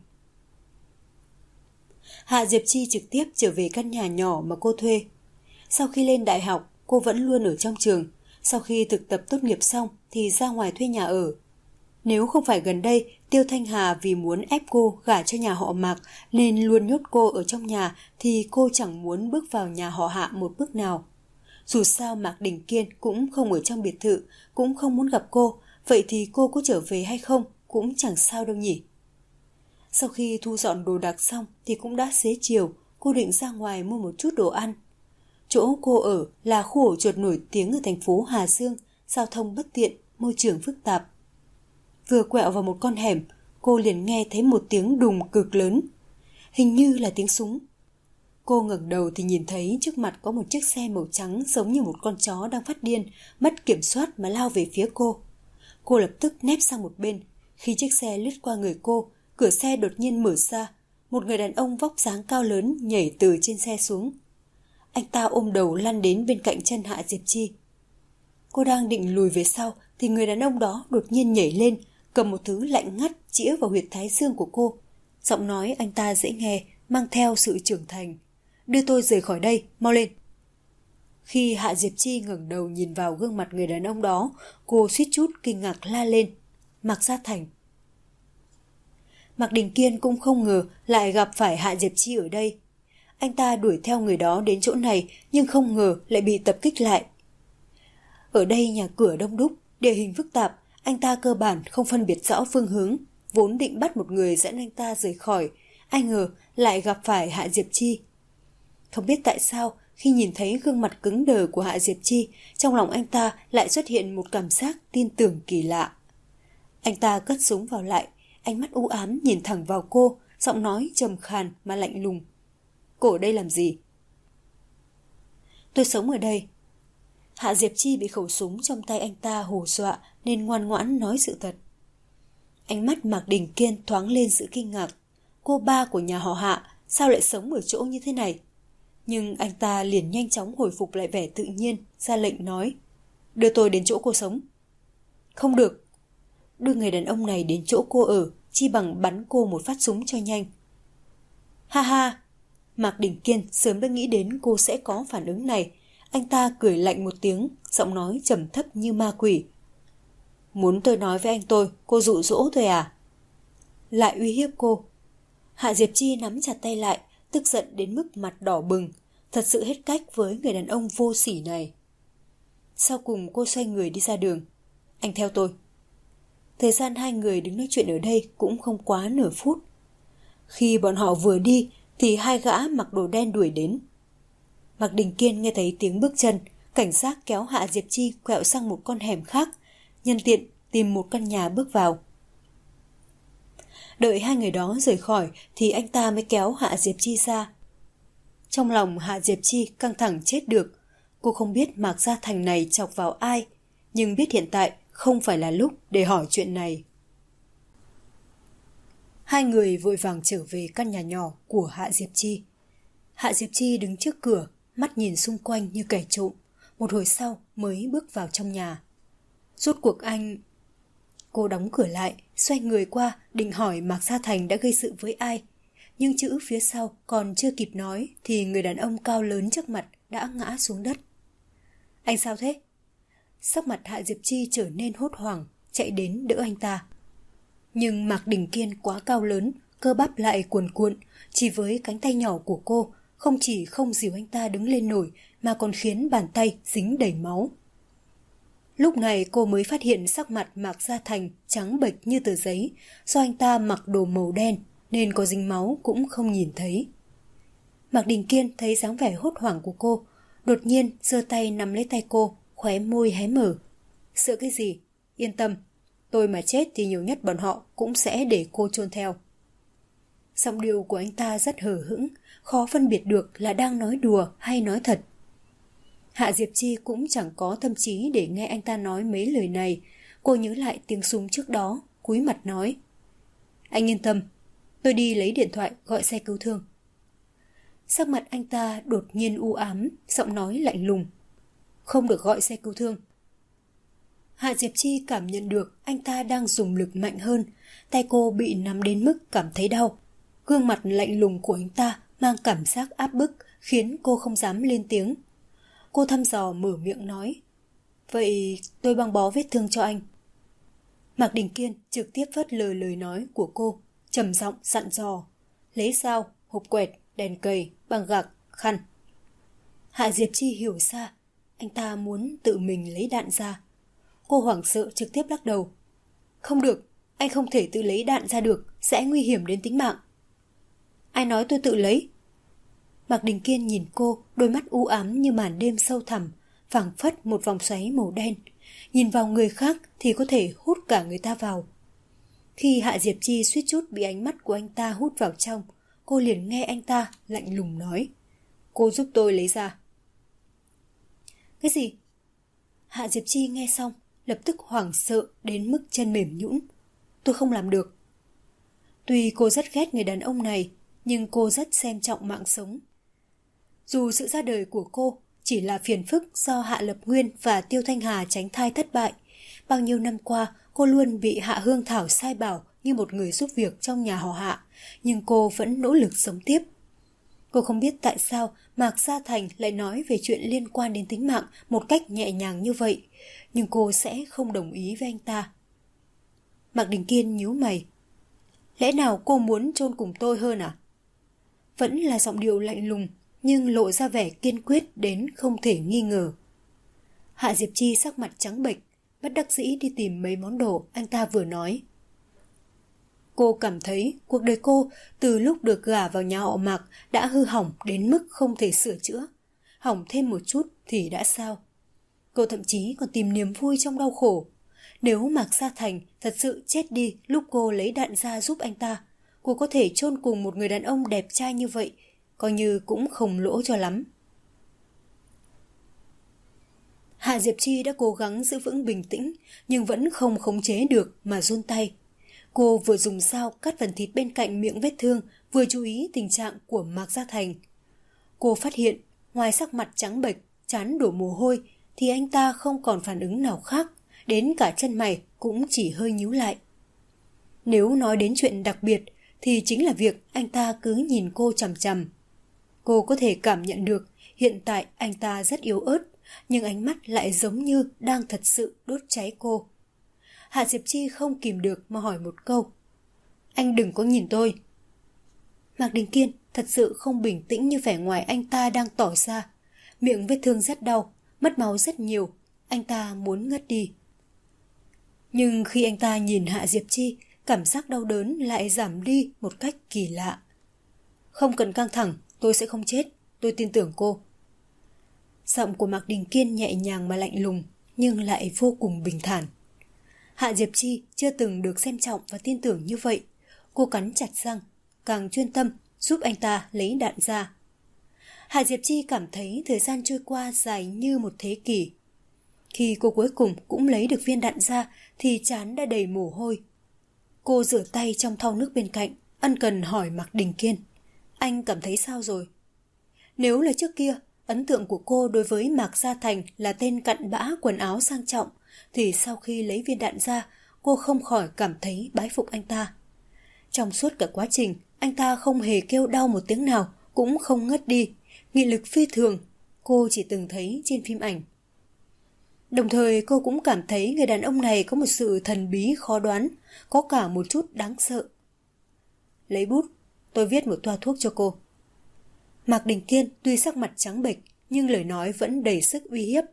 Hạ Diệp Chi trực tiếp trở về căn nhà nhỏ mà cô thuê. Sau khi lên đại học, cô vẫn luôn ở trong trường. Sau khi thực tập tốt nghiệp xong thì ra ngoài thuê nhà ở. Nếu không phải gần đây, Tiêu Thanh Hà vì muốn ép cô gả cho nhà họ Mạc nên luôn nhốt cô ở trong nhà, thì cô chẳng muốn bước vào nhà họ Hạ một bước nào. Dù sao Mạc Đình Kiên cũng không ở trong biệt thự, cũng không muốn gặp cô, vậy thì cô có trở về hay không cũng chẳng sao đâu nhỉ. Sau khi thu dọn đồ đạc xong thì cũng đã xế chiều, cô định ra ngoài mua một chút đồ ăn. Chỗ cô ở là khu ổ chuột nổi tiếng ở thành phố Hà Dương, giao thông bất tiện, môi trường phức tạp. Vừa quẹo vào một con hẻm, cô liền nghe thấy một tiếng đùng cực lớn. Hình như là tiếng súng. Cô ngẩng đầu thì nhìn thấy trước mặt có một chiếc xe màu trắng giống như một con chó đang phát điên, mất kiểm soát mà lao về phía cô. Cô lập tức nép sang một bên. Khi chiếc xe lướt qua người cô, cửa xe đột nhiên mở ra. Một người đàn ông vóc dáng cao lớn nhảy từ trên xe xuống. Anh ta ôm đầu lăn đến bên cạnh chân Hạ Diệp Chi. Cô đang định lùi về sau thì người đàn ông đó đột nhiên nhảy lên, cầm một thứ lạnh ngắt chĩa vào huyệt thái dương của cô. Giọng nói anh ta dễ nghe, mang theo sự trưởng thành. Đưa tôi rời khỏi đây, mau lên. Khi Hạ Diệp Chi ngẩng đầu nhìn vào gương mặt người đàn ông đó, cô suýt chút kinh ngạc la lên. Mạc Gia Thành. Mạc Đình Kiên cũng không ngờ lại gặp phải Hạ Diệp Chi ở đây. Anh ta đuổi theo người đó đến chỗ này nhưng không ngờ lại bị tập kích lại. Ở đây nhà cửa đông đúc, địa hình phức tạp, anh ta cơ bản không phân biệt rõ phương hướng. Vốn định bắt một người dẫn anh ta rời khỏi, ai ngờ lại gặp phải Hạ Diệp Chi. Không biết tại sao, khi nhìn thấy gương mặt cứng đờ của Hạ Diệp Chi, trong lòng anh ta lại xuất hiện một cảm giác tin tưởng kỳ lạ. Anh ta cất súng vào lại, ánh mắt u ám nhìn thẳng vào cô, giọng nói trầm khàn mà lạnh lùng. Cô ở đây làm gì? Tôi sống ở đây. Hạ Diệp Chi bị khẩu súng trong tay anh ta hù dọa nên ngoan ngoãn nói sự thật. Ánh mắt Mạc Đình Kiên thoáng lên sự kinh ngạc. Cô ba của nhà họ Hạ sao lại sống ở chỗ như thế này? Nhưng anh ta liền nhanh chóng hồi phục lại vẻ tự nhiên, ra lệnh nói. Đưa tôi đến chỗ cô sống. Không được. Đưa người đàn ông này đến chỗ cô ở, chi bằng bắn cô một phát súng cho nhanh. Ha ha! Mạc Đình Kiên sớm đã nghĩ đến cô sẽ có phản ứng này. Anh ta cười lạnh một tiếng, giọng nói trầm thấp như ma quỷ. Muốn tôi nói với anh cô dụ dỗ tôi à? Lại uy hiếp cô. Hạ Diệp Chi nắm chặt tay lại, tức giận đến mức mặt đỏ bừng, thật sự hết cách với người đàn ông vô sỉ này. Sau cùng cô xoay người đi ra đường. Anh theo tôi. Thời gian hai người đứng nói chuyện ở đây cũng không quá nửa phút. Khi bọn họ vừa đi thì hai gã mặc đồ đen đuổi đến. Mạc Đình Kiên nghe thấy tiếng bước chân, cảnh giác kéo Hạ Diệp Chi quẹo sang một con hẻm khác, nhân tiện tìm một căn nhà bước vào. Đợi hai người đó rời khỏi thì anh ta mới kéo Hạ Diệp Chi ra. Trong lòng Hạ Diệp Chi căng thẳng chết được. Cô không biết Mạc Gia Thành này chọc vào ai, nhưng biết hiện tại không phải là lúc để hỏi chuyện này. Hai người vội vàng trở về căn nhà nhỏ của Hạ Diệp Chi. Hạ Diệp Chi đứng trước cửa, mắt nhìn xung quanh như kẻ trộm, một hồi sau mới bước vào trong nhà. Rốt cuộc anh... Cô đóng cửa lại, xoay người qua định hỏi Mạc Gia Thành đã gây sự với ai. Nhưng chữ phía sau còn chưa kịp nói thì người đàn ông cao lớn trước mặt đã ngã xuống đất. Anh sao thế? Sắc mặt Hạ Diệp Chi trở nên hốt hoảng, chạy đến đỡ anh ta. Nhưng Mạc Đình Kiên quá cao lớn, cơ bắp lại cuồn cuộn, chỉ với cánh tay nhỏ của cô, không chỉ không dìu anh ta đứng lên nổi mà còn khiến bàn tay dính đầy máu. Lúc này cô mới phát hiện sắc mặt Mạc Gia Thành trắng bệch như tờ giấy, do anh ta mặc đồ màu đen nên có dính máu cũng không nhìn thấy. Mạc Đình Kiên thấy dáng vẻ hốt hoảng của cô, đột nhiên giơ tay nắm lấy tay cô, khóe môi hé mở. Sợ cái gì? Yên tâm, tôi mà chết thì nhiều nhất bọn họ cũng sẽ để cô chôn theo. Giọng điệu của anh ta rất hờ hững, khó phân biệt được là đang nói đùa hay nói thật. Hạ Diệp Chi cũng chẳng có tâm trí để nghe anh ta nói mấy lời này. Cô nhớ lại tiếng súng trước đó, cúi mặt nói. Anh yên tâm, tôi đi lấy điện thoại gọi xe cứu thương. Sắc mặt anh ta đột nhiên u ám, giọng nói lạnh lùng. Không được gọi xe cứu thương. Hạ Diệp Chi cảm nhận được anh ta đang dùng lực mạnh hơn, tay cô bị nắm đến mức cảm thấy đau. Gương mặt lạnh lùng của anh ta mang cảm giác áp bức khiến cô không dám lên tiếng. Cô thăm dò mở miệng nói. Vậy tôi băng bó vết thương cho anh. Mạc Đình Kiên trực tiếp phớt lờ lời nói của cô, trầm giọng dặn dò. Lấy dao, hộp quẹt, đèn cầy, băng gạc, khăn. Hạ Diệp Chi hiểu ra, anh ta muốn tự mình lấy đạn ra. Cô hoảng sợ trực tiếp lắc đầu. Không được, anh không thể tự lấy đạn ra được, sẽ nguy hiểm đến tính mạng. Ai nói tôi tự lấy? Mạc Đình Kiên nhìn cô, đôi mắt u ám như màn đêm sâu thẳm, phảng phất một vòng xoáy màu đen. Nhìn vào người khác thì có thể hút cả người ta vào. Khi Hạ Diệp Chi suýt chút bị ánh mắt của anh ta hút vào trong, cô liền nghe anh ta lạnh lùng nói. Cô giúp tôi lấy ra. Cái gì? Hạ Diệp Chi nghe xong, lập tức hoảng sợ đến mức chân mềm nhũn. Tôi không làm được. Tuy cô rất ghét người đàn ông này, nhưng cô rất xem trọng mạng sống. Dù sự ra đời của cô chỉ là phiền phức do Hạ Lập Nguyên và Tiêu Thanh Hà tránh thai thất bại, bao nhiêu năm qua cô luôn bị Hạ Hương Thảo sai bảo như một người giúp việc trong nhà họ Hạ, nhưng cô vẫn nỗ lực sống tiếp. Cô không biết tại sao Mạc Gia Thành lại nói về chuyện liên quan đến tính mạng một cách nhẹ nhàng như vậy, nhưng cô sẽ không đồng ý với anh ta. Mạc Đình Kiên nhíu mày. Lẽ nào cô muốn chôn cùng tôi hơn à? Vẫn là giọng điệu lạnh lùng, nhưng lộ ra vẻ kiên quyết đến không thể nghi ngờ. Hạ Diệp Chi sắc mặt trắng bệch, bất đắc dĩ đi tìm mấy món đồ anh ta vừa nói. Cô cảm thấy cuộc đời cô từ lúc được gả vào nhà họ Mạc đã hư hỏng đến mức không thể sửa chữa. Hỏng thêm một chút thì đã sao? Cô thậm chí còn tìm niềm vui trong đau khổ. Nếu Mạc Gia Thành thật sự chết đi lúc cô lấy đạn ra giúp anh ta, cô có thể chôn cùng một người đàn ông đẹp trai như vậy, coi như cũng không lỗ cho lắm. Hạ Diệp Chi đã cố gắng giữ vững bình tĩnh, nhưng vẫn không khống chế được mà run tay. Cô vừa dùng dao cắt phần thịt bên cạnh miệng vết thương, vừa chú ý tình trạng của Mạc Gia Thành. Cô phát hiện, ngoài sắc mặt trắng bệch, trán đổ mồ hôi, thì anh ta không còn phản ứng nào khác, đến cả chân mày cũng chỉ hơi nhíu lại. Nếu nói đến chuyện đặc biệt, thì chính là việc anh ta cứ nhìn cô chằm chằm. Cô có thể cảm nhận được hiện tại anh ta rất yếu ớt, nhưng ánh mắt lại giống như đang thật sự đốt cháy cô. Hạ Diệp Chi không kìm được mà hỏi một câu. Anh đừng có nhìn tôi. Mạc Đình Kiên thật sự không bình tĩnh như vẻ ngoài anh ta đang tỏ ra. Miệng vết thương rất đau, mất máu rất nhiều, anh ta muốn ngất đi. Nhưng khi anh ta nhìn Hạ Diệp Chi, cảm giác đau đớn lại giảm đi một cách kỳ lạ. Không cần căng thẳng, tôi sẽ không chết, tôi tin tưởng cô. Giọng của Mạc Đình Kiên nhẹ nhàng mà lạnh lùng, nhưng lại vô cùng bình thản. Hạ Diệp Chi chưa từng được xem trọng và tin tưởng như vậy. Cô cắn chặt răng, càng chuyên tâm giúp anh ta lấy đạn ra. Hạ Diệp Chi cảm thấy thời gian trôi qua dài như một thế kỷ. Khi cô cuối cùng cũng lấy được viên đạn ra thì trán đã đầy mồ hôi. Cô rửa tay trong thau nước bên cạnh, ân cần hỏi Mạc Đình Kiên. Anh cảm thấy sao rồi? Nếu là trước kia, ấn tượng của cô đối với Mạc Gia Thành là tên cặn bã quần áo sang trọng, thì sau khi lấy viên đạn ra, cô không khỏi cảm thấy bái phục anh ta. Trong suốt cả quá trình, anh ta không hề kêu đau một tiếng nào, cũng không ngất đi, nghị lực phi thường, cô chỉ từng thấy trên phim ảnh. Đồng thời cô cũng cảm thấy người đàn ông này có một sự thần bí khó đoán, có cả một chút đáng sợ. Lấy bút, tôi viết một toa thuốc cho cô. Mạc Đình Kiên tuy sắc mặt trắng bệch, nhưng lời nói vẫn đầy sức uy hiếp.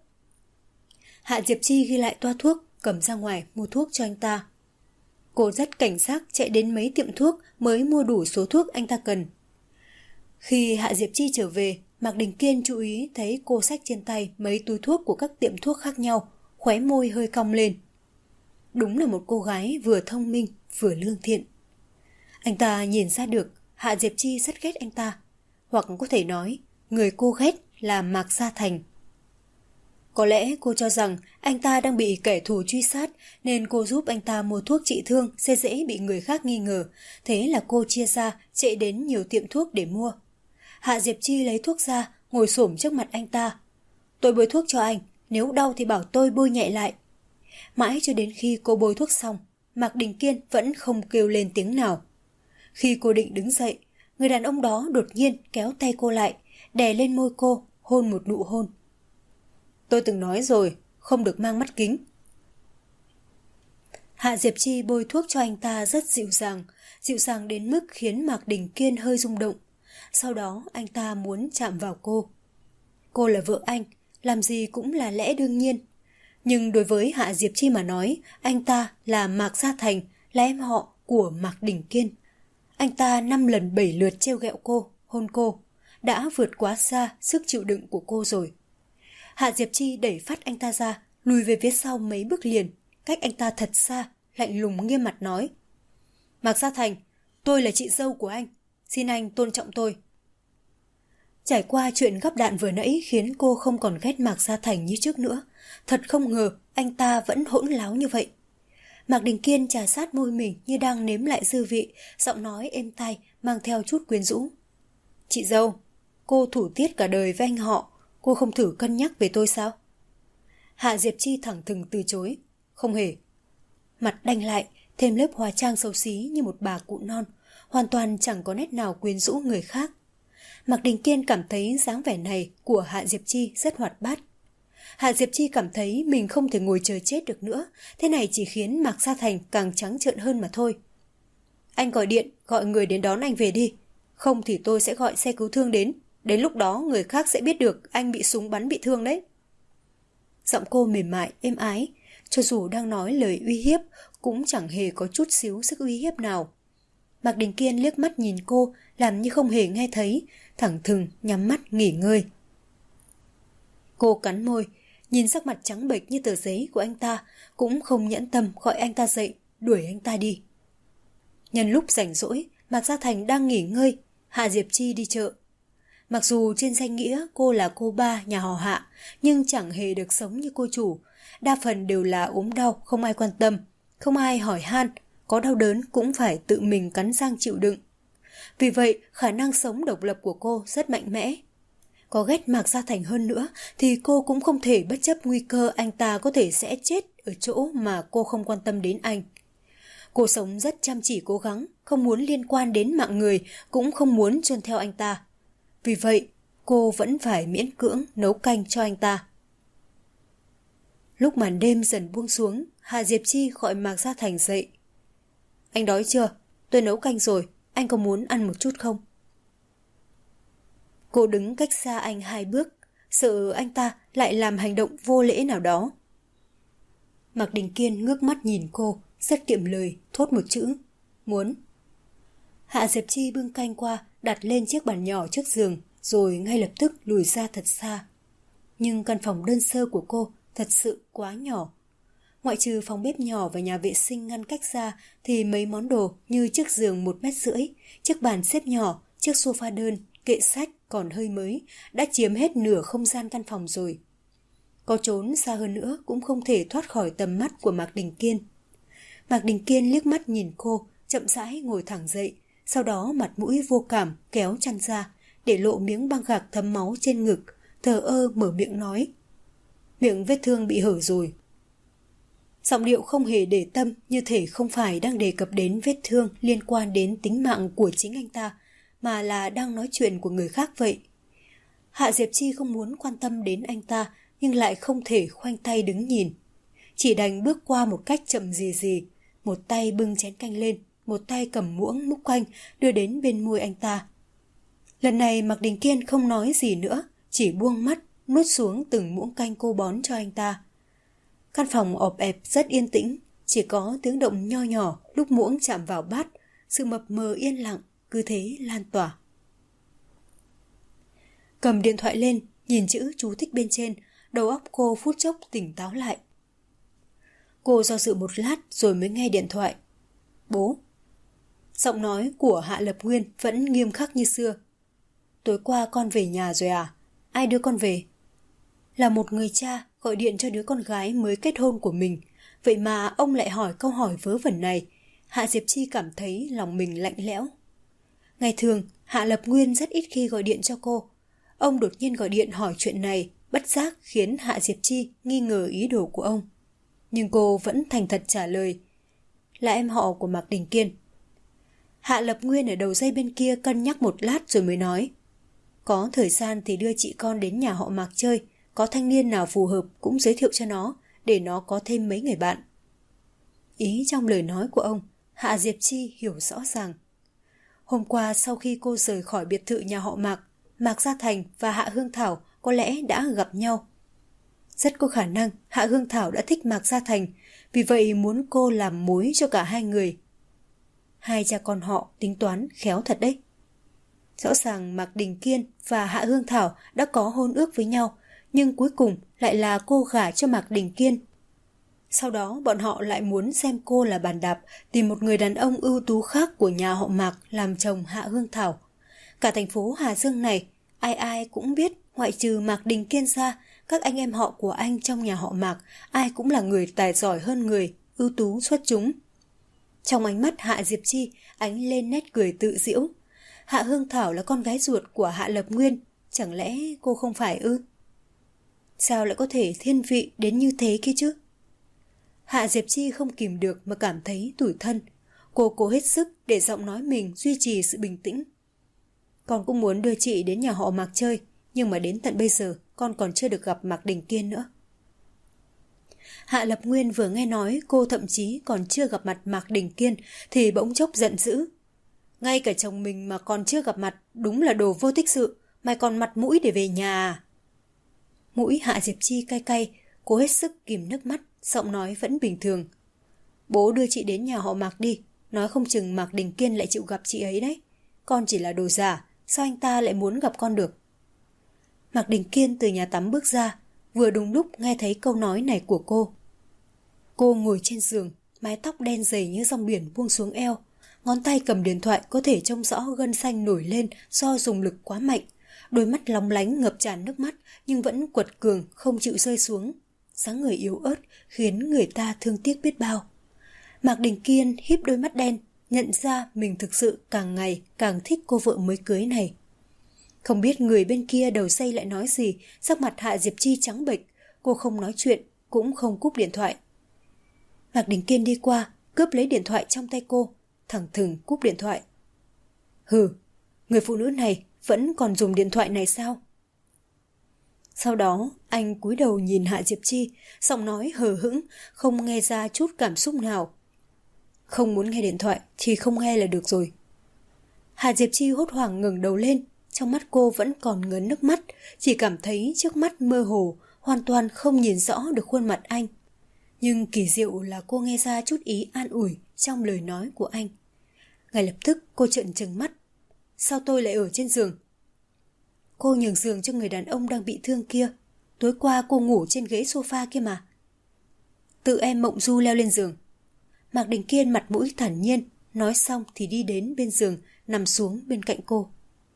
Hạ Diệp Chi ghi lại toa thuốc, cầm ra ngoài mua thuốc cho anh ta. Cô rất cảnh giác chạy đến mấy tiệm thuốc mới mua đủ số thuốc anh ta cần. Khi Hạ Diệp Chi trở về, Mạc Đình Kiên chú ý thấy cô xách trên tay mấy túi thuốc của các tiệm thuốc khác nhau, khóe môi hơi cong lên. Đúng là một cô gái vừa thông minh vừa lương thiện. Anh ta nhìn ra được Hạ Diệp Chi rất ghét anh ta, hoặc có thể nói người cô ghét là Mạc Gia Thành. Có lẽ cô cho rằng anh ta đang bị kẻ thù truy sát nên cô giúp anh ta mua thuốc trị thương sẽ dễ bị người khác nghi ngờ, thế là cô chia ra chạy đến nhiều tiệm thuốc để mua. Hạ Diệp Chi lấy thuốc ra, ngồi xổm trước mặt anh ta. Tôi bôi thuốc cho anh, nếu đau thì bảo tôi bôi nhẹ lại. Mãi cho đến khi cô bôi thuốc xong, Mạc Đình Kiên vẫn không kêu lên tiếng nào. Khi cô định đứng dậy, người đàn ông đó đột nhiên kéo tay cô lại, đè lên môi cô, hôn một nụ hôn. Tôi từng nói rồi, không được mang mắt kính. Hạ Diệp Chi bôi thuốc cho anh ta rất dịu dàng đến mức khiến Mạc Đình Kiên hơi rung động. Sau đó anh ta muốn chạm vào cô. Cô là vợ anh, làm gì cũng là lẽ đương nhiên. Nhưng đối với Hạ Diệp Chi mà nói, anh ta là Mạc Gia Thành, là em họ của Mạc Đình Kiên. Anh ta 5 lần 7 lượt trêu ghẹo cô, hôn cô, đã vượt quá xa sức chịu đựng của cô rồi. Hạ Diệp Chi đẩy phát anh ta ra, lùi về phía sau mấy bước liền, cách anh ta thật xa, lạnh lùng nghiêm mặt nói. Mạc Gia Thành, tôi là chị dâu của anh, xin anh tôn trọng tôi. Trải qua chuyện gắp đạn vừa nãy khiến cô không còn ghét Mạc Gia Thành như trước nữa. Thật không ngờ anh ta vẫn hỗn láo như vậy. Mạc Đình Kiên trà sát môi mình như đang nếm lại dư vị, giọng nói êm tai mang theo chút quyến rũ. Chị dâu, cô thủ tiết cả đời với anh họ, cô không thử cân nhắc về tôi sao? Hạ Diệp Chi thẳng thừng từ chối. Không hề. Mặt đanh lại, thêm lớp hóa trang xấu xí như một bà cụ non, hoàn toàn chẳng có nét nào quyến rũ người khác. Mạc Đình Kiên cảm thấy dáng vẻ này của Hạ Diệp Chi rất hoạt bát. Hạ Diệp Chi cảm thấy mình không thể ngồi chờ chết được nữa, thế này chỉ khiến Mạc Gia Thành càng trắng trợn hơn mà thôi. Anh gọi điện, gọi người đến đón anh về đi. Không thì tôi sẽ gọi xe cứu thương đến lúc đó người khác sẽ biết được anh bị súng bắn bị thương đấy. Giọng cô mềm mại, êm ái, cho dù đang nói lời uy hiếp cũng chẳng hề có chút xíu sức uy hiếp nào. Mạc Đình Kiên liếc mắt nhìn cô, làm như không hề nghe thấy, thẳng thừng nhắm mắt nghỉ ngơi. Cô cắn môi, nhìn sắc mặt trắng bệch như tờ giấy của anh ta, cũng không nhẫn tâm gọi anh ta dậy, đuổi anh ta đi. Nhân lúc rảnh rỗi, Mạc Gia Thành đang nghỉ ngơi, Hạ Diệp Chi đi chợ. Mặc dù trên danh nghĩa cô là cô ba nhà họ Hạ, nhưng chẳng hề được sống như cô chủ. Đa phần đều là ốm đau, không ai quan tâm, không ai hỏi han, có đau đớn cũng phải tự mình cắn răng chịu đựng. Vì vậy, khả năng sống độc lập của cô rất mạnh mẽ. Có ghét Mạc Gia Thành hơn nữa thì cô cũng không thể bất chấp nguy cơ anh ta có thể sẽ chết ở chỗ mà cô không quan tâm đến anh. Cô sống rất chăm chỉ cố gắng, không muốn liên quan đến mạng người, cũng không muốn chôn theo anh ta. Vì vậy, cô vẫn phải miễn cưỡng nấu canh cho anh ta. Lúc màn đêm dần buông xuống, Hạ Diệp Chi gọi Mạc Gia Thành dậy. Anh đói chưa? Tôi nấu canh rồi, anh có muốn ăn một chút không? Cô đứng cách xa anh 2 bước, sợ anh ta lại làm hành động vô lễ nào đó. Mạc Đình Kiên ngước mắt nhìn cô, rất kiệm lời, thốt một chữ, muốn. Hạ Diệp Chi bưng canh qua, đặt lên chiếc bàn nhỏ trước giường, rồi ngay lập tức lùi ra thật xa. Nhưng căn phòng đơn sơ của cô thật sự quá nhỏ. Ngoại trừ phòng bếp nhỏ và nhà vệ sinh ngăn cách ra thì mấy món đồ như chiếc giường 1,5 mét, chiếc bàn xếp nhỏ, chiếc sofa đơn, kệ sách còn hơi mới đã chiếm hết nửa không gian căn phòng rồi. Có trốn xa hơn nữa cũng không thể thoát khỏi tầm mắt của Mạc Đình Kiên. Mạc Đình Kiên liếc mắt nhìn cô, chậm rãi ngồi thẳng dậy, sau đó mặt mũi vô cảm kéo chăn ra, để lộ miếng băng gạc thấm máu trên ngực, thờ ơ mở miệng nói. Miệng vết thương bị hở rồi. Giọng điệu không hề để tâm, như thể không phải đang đề cập đến vết thương liên quan đến tính mạng của chính anh ta, mà là đang nói chuyện của người khác vậy. Hạ Diệp Chi không muốn quan tâm đến anh ta, nhưng lại không thể khoanh tay đứng nhìn. Chỉ đành bước qua một cách chậm rì, một tay bưng chén canh lên, một tay cầm muỗng múc canh đưa đến bên môi anh ta. Lần này Mạc Đình Kiên không nói gì nữa, chỉ buông mắt, nuốt xuống từng muỗng canh cô bón cho anh ta. Căn phòng ọp ẹp rất yên tĩnh, chỉ có tiếng động nho nhỏ lúc muỗng chạm vào bát, sự mập mờ yên lặng, cứ thế lan tỏa. Cầm điện thoại lên, nhìn chữ chú thích bên trên, đầu óc cô phút chốc tỉnh táo lại. Cô do dự một lát rồi mới nghe điện thoại. Bố. Giọng nói của Hạ Lập Nguyên vẫn nghiêm khắc như xưa. Tối qua con về nhà rồi à? Ai đưa con về? Là một người cha gọi điện cho đứa con gái mới kết hôn của mình. Vậy mà ông lại hỏi câu hỏi vớ vẩn này. Hạ Diệp Chi cảm thấy lòng mình lạnh lẽo. Ngày thường, Hạ Lập Nguyên rất ít khi gọi điện cho cô. Ông đột nhiên gọi điện hỏi chuyện này, bất giác khiến Hạ Diệp Chi nghi ngờ ý đồ của ông. Nhưng cô vẫn thành thật trả lời. Là em họ của Mạc Đình Kiên. Hạ Lập Nguyên ở đầu dây bên kia cân nhắc một lát rồi mới nói. Có thời gian thì đưa chị con đến nhà họ Mạc chơi, có thanh niên nào phù hợp cũng giới thiệu cho nó, để nó có thêm mấy người bạn. Ý trong lời nói của ông, Hạ Diệp Chi hiểu rõ ràng. Hôm qua sau khi cô rời khỏi biệt thự nhà họ Mạc, Mạc Gia Thành và Hạ Hương Thảo có lẽ đã gặp nhau. Rất có khả năng Hạ Hương Thảo đã thích Mạc Gia Thành, vì vậy muốn cô làm mối cho cả hai người. Hai cha con họ tính toán khéo thật đấy. Rõ ràng Mạc Đình Kiên và Hạ Hương Thảo đã có hôn ước với nhau, nhưng cuối cùng lại là cô gả cho Mạc Đình Kiên. Sau đó bọn họ lại muốn xem cô là bàn đạp, tìm một người đàn ông ưu tú khác của nhà họ Mạc làm chồng Hạ Hương Thảo. Cả thành phố Hà Dương này, ai ai cũng biết, ngoại trừ Mạc Đình Kiên ra, các anh em họ của anh trong nhà họ Mạc, ai cũng là người tài giỏi hơn người, ưu tú xuất chúng. Trong ánh mắt Hạ Diệp Chi ánh lên nét cười tự giễu. Hạ Hương Thảo là con gái ruột của Hạ Lập Nguyên, chẳng lẽ cô không phải ư? Sao lại có thể thiên vị đến như thế kia chứ? Hạ Diệp Chi không kìm được mà cảm thấy tủi thân. Cô cố hết sức để giọng nói mình duy trì sự bình tĩnh. Con cũng muốn đưa chị đến nhà họ Mạc chơi, nhưng mà đến tận bây giờ con còn chưa được gặp Mạc Đình Kiên nữa. Hạ Lập Nguyên vừa nghe nói cô thậm chí còn chưa gặp mặt Mạc Đình Kiên thì bỗng chốc giận dữ. Ngay cả chồng mình mà còn chưa gặp mặt, đúng là đồ vô tích sự, mày còn mặt mũi để về nhà à? Mũi Hạ Diệp Chi cay cay, cố hết sức kìm nước mắt, giọng nói vẫn bình thường. Bố đưa chị đến nhà họ Mạc đi, nói không chừng Mạc Đình Kiên lại chịu gặp chị ấy đấy. Con chỉ là đồ giả, sao anh ta lại muốn gặp con được? Mạc Đình Kiên từ nhà tắm bước ra, vừa đúng lúc nghe thấy câu nói này của cô. Cô ngồi trên giường, mái tóc đen dày như rong biển buông xuống eo, ngón tay cầm điện thoại có thể trông rõ gân xanh nổi lên do dùng lực quá mạnh, đôi mắt lóng lánh ngập tràn nước mắt nhưng vẫn quật cường không chịu rơi xuống. Dáng người yếu ớt khiến người ta thương tiếc biết bao. Mạc Đình Kiên híp đôi mắt đen, nhận ra mình thực sự càng ngày càng thích cô vợ mới cưới này. Không biết người bên kia đầu dây lại nói gì, sắc mặt Hạ Diệp Chi trắng bệch, cô không nói chuyện, cũng không cúp điện thoại. Mạc Đình Kiên đi qua, cướp lấy điện thoại trong tay cô, thẳng thừng cúp điện thoại. Hừ, người phụ nữ này vẫn còn dùng điện thoại này sao? Sau đó, anh cúi đầu nhìn Hạ Diệp Chi, giọng nói hờ hững, không nghe ra chút cảm xúc nào. Không muốn nghe điện thoại thì không nghe là được rồi. Hạ Diệp Chi hốt hoảng ngẩng đầu lên, trong mắt cô vẫn còn ngấn nước mắt, chỉ cảm thấy trước mắt mơ hồ, hoàn toàn không nhìn rõ được khuôn mặt anh. Nhưng kỳ diệu là cô nghe ra chút ý an ủi trong lời nói của anh. Ngay lập tức cô trợn trừng mắt. Sao tôi lại ở trên giường? Cô nhường giường cho người đàn ông đang bị thương kia. Tối qua cô ngủ trên ghế sofa kia mà. Tự em mộng du leo lên giường. Mạc Đình Kiên mặt mũi thản nhiên, nói xong thì đi đến bên giường, nằm xuống bên cạnh cô.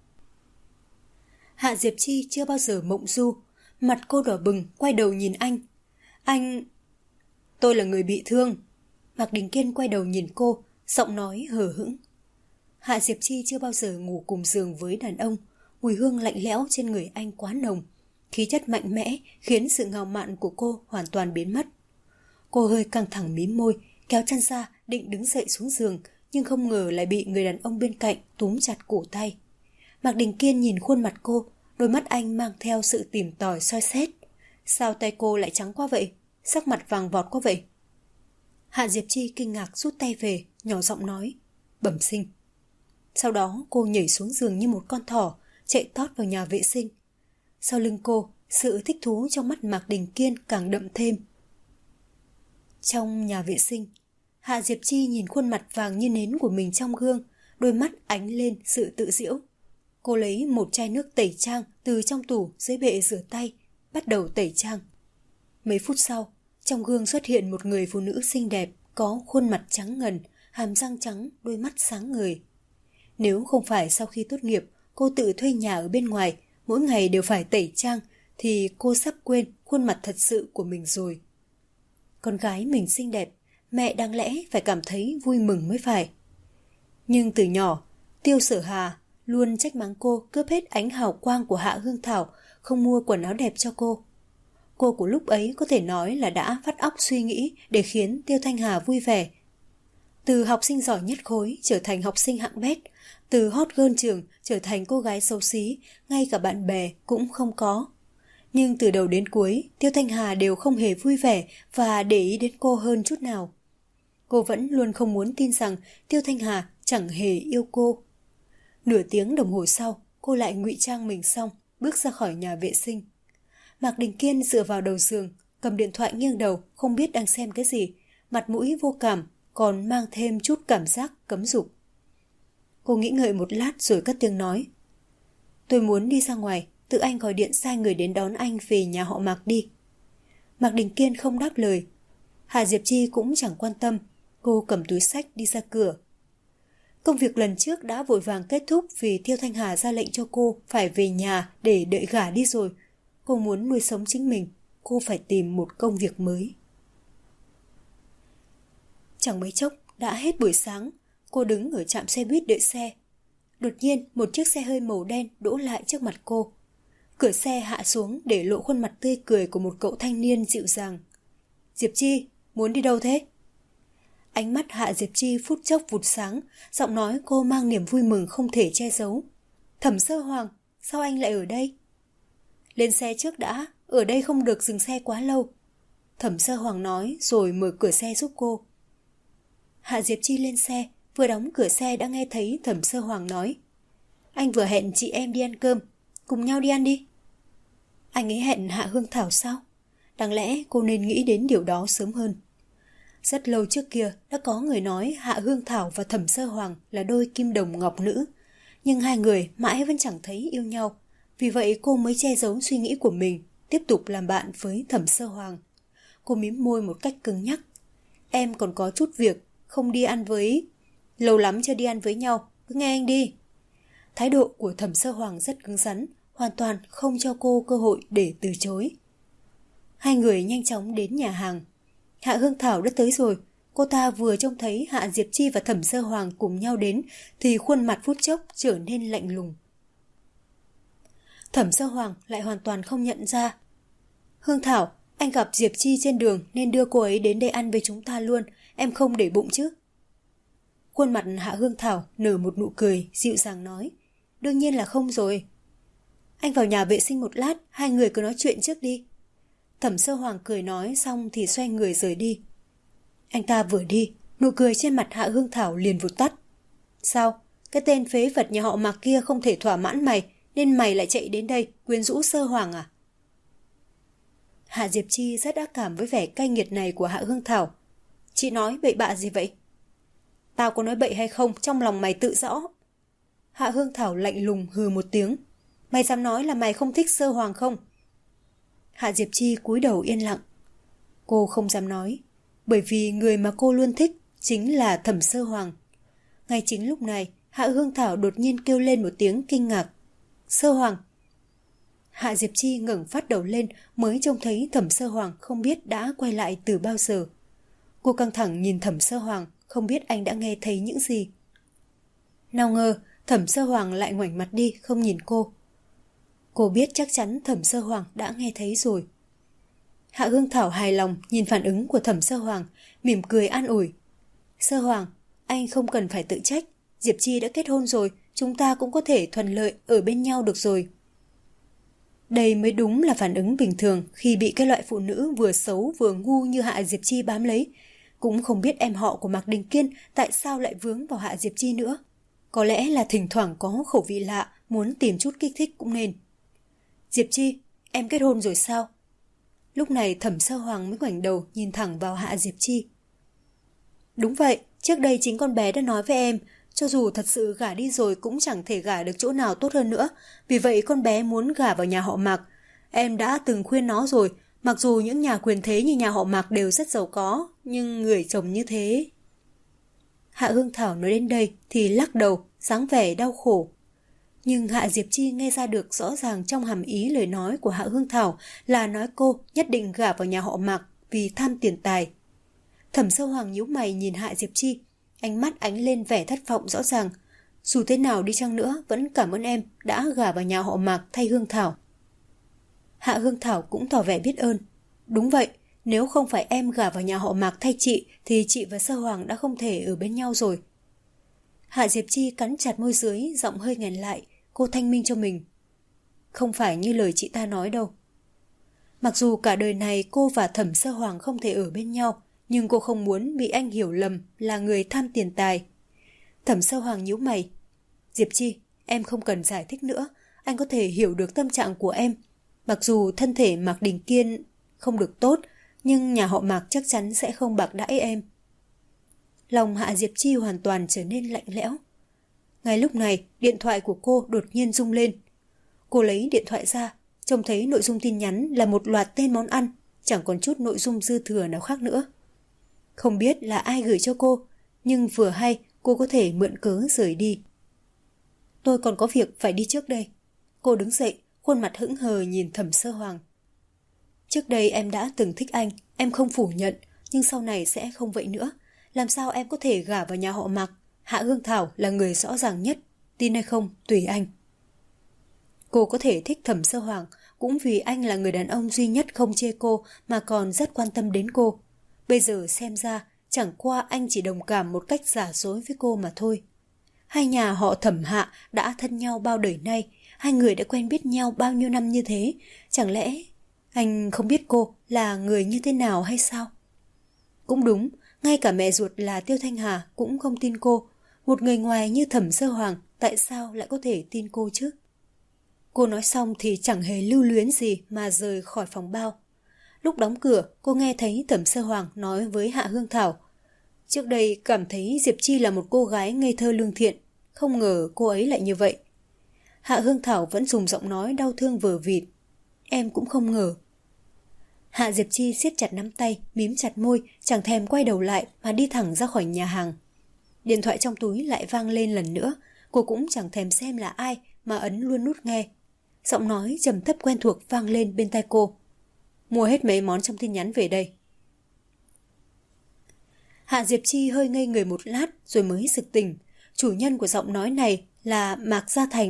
Hạ Diệp Chi chưa bao giờ mộng du, mặt cô đỏ bừng, quay đầu nhìn anh. Anh... Tôi là người bị thương. Mạc Đình Kiên quay đầu nhìn cô, giọng nói hờ hững. Hạ Diệp Chi chưa bao giờ ngủ cùng giường với đàn ông, mùi hương lạnh lẽo trên người anh quá nồng. Khí chất mạnh mẽ khiến sự ngạo mạn của cô hoàn toàn biến mất. Cô hơi căng thẳng mím môi, kéo chăn ra định đứng dậy xuống giường, nhưng không ngờ lại bị người đàn ông bên cạnh túm chặt cổ tay. Mạc Đình Kiên nhìn khuôn mặt cô, đôi mắt anh mang theo sự tìm tòi soi xét. Sao tay cô lại trắng quá vậy? Sắc mặt vàng vọt quá vậy? Hạ Diệp Chi kinh ngạc rút tay về, nhỏ giọng nói, bẩm sinh. Sau đó cô nhảy xuống giường như một con thỏ, chạy tót vào nhà vệ sinh. Sau lưng cô, sự thích thú trong mắt Mạc Đình Kiên càng đậm thêm. Trong nhà vệ sinh, Hạ Diệp Chi nhìn khuôn mặt vàng như nến của mình trong gương, đôi mắt ánh lên sự tự giễu. Cô lấy một chai nước tẩy trang từ trong tủ dưới bệ rửa tay, bắt đầu tẩy trang. Mấy phút sau, trong gương xuất hiện một người phụ nữ xinh đẹp, có khuôn mặt trắng ngần, hàm răng trắng, đôi mắt sáng ngời. Nếu không phải sau khi tốt nghiệp, cô tự thuê nhà ở bên ngoài, mỗi ngày đều phải tẩy trang, thì cô sắp quên khuôn mặt thật sự của mình rồi. Con gái mình xinh đẹp, mẹ đáng lẽ phải cảm thấy vui mừng mới phải. Nhưng từ nhỏ, Tiêu Sở Hà luôn trách mắng cô cướp hết ánh hào quang của Hạ Hương Thảo, không mua quần áo đẹp cho cô. Cô của lúc ấy có thể nói là đã vắt óc suy nghĩ để khiến Tiêu Thanh Hà vui vẻ. Từ học sinh giỏi nhất khối trở thành học sinh hạng bét, từ hot girl trường trở thành cô gái xấu xí, ngay cả bạn bè cũng không có. Nhưng từ đầu đến cuối, Tiêu Thanh Hà đều không hề vui vẻ và để ý đến cô hơn chút nào. Cô vẫn luôn không muốn tin rằng Tiêu Thanh Hà chẳng hề yêu cô. Nửa tiếng đồng hồ sau, cô lại ngụy trang mình xong, bước ra khỏi nhà vệ sinh. Mạc Đình Kiên dựa vào đầu giường, cầm điện thoại nghiêng đầu, không biết đang xem cái gì, mặt mũi vô cảm, còn mang thêm chút cảm giác cấm dục. Cô nghĩ ngợi một lát rồi cất tiếng nói. Tôi muốn đi ra ngoài, tự anh gọi điện sai người đến đón anh về nhà họ Mạc đi. Mạc Đình Kiên không đáp lời. Hạ Diệp Chi cũng chẳng quan tâm, cô cầm túi xách đi ra cửa. Công việc lần trước đã vội vàng kết thúc vì Tiêu Thanh Hà ra lệnh cho cô phải về nhà để đợi gả đi rồi. Cô muốn nuôi sống chính mình, cô phải tìm một công việc mới. Chẳng mấy chốc đã hết buổi sáng, cô đứng ở trạm xe buýt đợi xe. Đột nhiên một chiếc xe hơi màu đen đỗ lại trước mặt cô. Cửa xe hạ xuống để lộ khuôn mặt tươi cười của một cậu thanh niên dịu dàng. Diệp Chi, muốn đi đâu thế? Ánh mắt Hạ Diệp Chi phút chốc vụt sáng, giọng nói cô mang niềm vui mừng không thể che giấu. Thẩm Sơ Hoàng, sao anh lại ở đây? Lên xe trước đã, ở đây không được dừng xe quá lâu. Thẩm Sơ Hoàng nói rồi mở cửa xe giúp cô. Hạ Diệp Chi lên xe, vừa đóng cửa xe đã nghe thấy Thẩm Sơ Hoàng nói: anh vừa hẹn chị em đi ăn cơm, cùng nhau đi ăn đi. Anh ấy hẹn Hạ Hương Thảo sao? Đáng lẽ cô nên nghĩ đến điều đó sớm hơn. Rất lâu trước kia đã có người nói Hạ Hương Thảo và Thẩm Sơ Hoàng là đôi kim đồng ngọc nữ, nhưng hai người mãi vẫn chẳng thấy yêu nhau. Vì vậy cô mới che giấu suy nghĩ của mình, tiếp tục làm bạn với Thẩm Sơ Hoàng. Cô mím môi một cách cứng nhắc. Em còn có chút việc, không đi ăn với... Lâu lắm chưa đi ăn với nhau, cứ nghe anh đi. Thái độ của Thẩm Sơ Hoàng rất cứng rắn, hoàn toàn không cho cô cơ hội để từ chối. Hai người nhanh chóng đến nhà hàng. Hạ Hương Thảo đã tới rồi. Cô ta vừa trông thấy Hạ Diệp Chi và Thẩm Sơ Hoàng cùng nhau đến thì khuôn mặt phút chốc trở nên lạnh lùng. Thẩm Sơ Hoàng lại hoàn toàn không nhận ra. Hương Thảo, anh gặp Diệp Chi trên đường nên đưa cô ấy đến đây ăn với chúng ta luôn, em không để bụng chứ? Khuôn mặt Hạ Hương Thảo nở một nụ cười, dịu dàng nói. Đương nhiên là không rồi. Anh vào nhà vệ sinh một lát, hai người cứ nói chuyện trước đi. Thẩm Sơ Hoàng cười nói xong thì xoay người rời đi. Anh ta vừa đi, nụ cười trên mặt Hạ Hương Thảo liền vụt tắt. Sao? Cái tên phế vật nhà họ Mạc kia không thể thỏa mãn mày, nên mày lại chạy đến đây quyến rũ Sơ Hoàng à? Hạ Diệp Chi rất ác cảm với vẻ cay nghiệt này của Hạ Hương Thảo. Chị nói bậy bạ gì vậy? Tao có nói bậy hay không trong lòng mày tự rõ. Hạ Hương Thảo lạnh lùng hừ một tiếng. Mày dám nói là mày không thích Sơ Hoàng không? Hạ Diệp Chi cúi đầu yên lặng. Cô không dám nói, bởi vì người mà cô luôn thích chính là Thẩm Sơ Hoàng. Ngay chính lúc này, Hạ Hương Thảo đột nhiên kêu lên một tiếng kinh ngạc. Sơ Hoàng! Hạ Diệp Chi ngẩng phát đầu lên mới trông thấy Thẩm Sơ Hoàng không biết đã quay lại từ bao giờ. Cô căng thẳng nhìn Thẩm Sơ Hoàng, không biết anh đã nghe thấy những gì. Nào ngờ, Thẩm Sơ Hoàng lại ngoảnh mặt đi, không nhìn cô. Cô biết chắc chắn Thẩm Sơ Hoàng đã nghe thấy rồi. Hạ Hương Thảo hài lòng nhìn phản ứng của Thẩm Sơ Hoàng, mỉm cười an ủi. Sơ Hoàng, anh không cần phải tự trách. Diệp Chi đã kết hôn rồi, chúng ta cũng có thể thuận lợi ở bên nhau được rồi. Đây mới đúng là phản ứng bình thường khi bị cái loại phụ nữ vừa xấu vừa ngu như Hạ Diệp Chi bám lấy. Cũng không biết em họ của Mạc Đình Kiên tại sao lại vướng vào Hạ Diệp Chi nữa. Có lẽ là thỉnh thoảng có khẩu vị lạ, muốn tìm chút kích thích cũng nên. Diệp Chi, em kết hôn rồi sao? Lúc này Thẩm Sơ Hoàng mới ngoảnh đầu nhìn thẳng vào Hạ Diệp Chi. Đúng vậy, trước đây chính con bé đã nói với em, cho dù thật sự gả đi rồi cũng chẳng thể gả được chỗ nào tốt hơn nữa. Vì vậy con bé muốn gả vào nhà họ Mạc. Em đã từng khuyên nó rồi, mặc dù những nhà quyền thế như nhà họ Mạc đều rất giàu có, nhưng người chồng như thế... Hạ Hương Thảo nói đến đây thì lắc đầu, dáng vẻ đau khổ. Nhưng Hạ Diệp Chi nghe ra được rõ ràng trong hàm ý lời nói của Hạ Hương Thảo là nói cô nhất định gả vào nhà họ Mạc vì tham tiền tài. Thẩm Sơ Hoàng nhíu mày nhìn Hạ Diệp Chi, ánh mắt ánh lên vẻ thất vọng rõ ràng. Dù thế nào đi chăng nữa vẫn cảm ơn em đã gả vào nhà họ Mạc thay Hương Thảo. Hạ Hương Thảo cũng tỏ vẻ biết ơn. Đúng vậy, nếu không phải em gả vào nhà họ Mạc thay chị thì chị và Sơ Hoàng đã không thể ở bên nhau rồi. Hạ Diệp Chi cắn chặt môi dưới, giọng hơi nghẹn lại, cô thanh minh cho mình. Không phải như lời chị ta nói đâu. Mặc dù cả đời này cô và Thẩm Sơ Hoàng không thể ở bên nhau, nhưng cô không muốn bị anh hiểu lầm là người tham tiền tài. Thẩm Sơ Hoàng nhíu mày. Diệp Chi, em không cần giải thích nữa, anh có thể hiểu được tâm trạng của em. Mặc dù thân thể Mạc Đình Kiên không được tốt, nhưng nhà họ Mạc chắc chắn sẽ không bạc đãi em. Lòng Hạ Diệp Chi hoàn toàn trở nên lạnh lẽo. Ngay lúc này, điện thoại của cô đột nhiên rung lên. Cô lấy điện thoại ra, trông thấy nội dung tin nhắn là một loạt tên món ăn, chẳng còn chút nội dung dư thừa nào khác nữa. Không biết là ai gửi cho cô, nhưng vừa hay cô có thể mượn cớ rời đi. Tôi còn có việc phải đi trước đây. Cô đứng dậy, khuôn mặt hững hờ nhìn Thẩm Sơ Hoàng. Trước đây em đã từng thích anh, em không phủ nhận, nhưng sau này sẽ không vậy nữa. Làm sao em có thể gả vào nhà họ Mạc? Hạ Hương Thảo là người rõ ràng nhất, tin hay không, tùy anh. Cô có thể thích Thẩm Sơ Hoàng cũng vì anh là người đàn ông duy nhất không chê cô mà còn rất quan tâm đến cô. Bây giờ xem ra chẳng qua anh chỉ đồng cảm một cách giả dối với cô mà thôi. Hai nhà họ Thẩm Hạ đã thân nhau bao đời nay, hai người đã quen biết nhau bao nhiêu năm như thế, chẳng lẽ anh không biết cô là người như thế nào hay sao? Cũng đúng, ngay cả mẹ ruột là Tiêu Thanh Hà cũng không tin cô. Một người ngoài như Thẩm Sơ Hoàng tại sao lại có thể tin cô chứ? Cô nói xong thì chẳng hề lưu luyến gì mà rời khỏi phòng bao. Lúc đóng cửa, cô nghe thấy Thẩm Sơ Hoàng nói với Hạ Hương Thảo. Trước đây cảm thấy Diệp Chi là một cô gái ngây thơ lương thiện, không ngờ cô ấy lại như vậy. Hạ Hương Thảo vẫn dùng giọng nói đau thương vờ vịt. Em cũng không ngờ. Hạ Diệp Chi siết chặt nắm tay, mím chặt môi, chẳng thèm quay đầu lại mà đi thẳng ra khỏi nhà hàng. Điện thoại trong túi lại vang lên lần nữa, cô cũng chẳng thèm xem là ai mà ấn luôn nút nghe. Giọng nói trầm thấp quen thuộc vang lên bên tai cô. Mua hết mấy món trong tin nhắn về đây. Hạ Diệp Chi hơi ngây người một lát rồi mới sực tỉnh. Chủ nhân của giọng nói này là Mạc Gia Thành.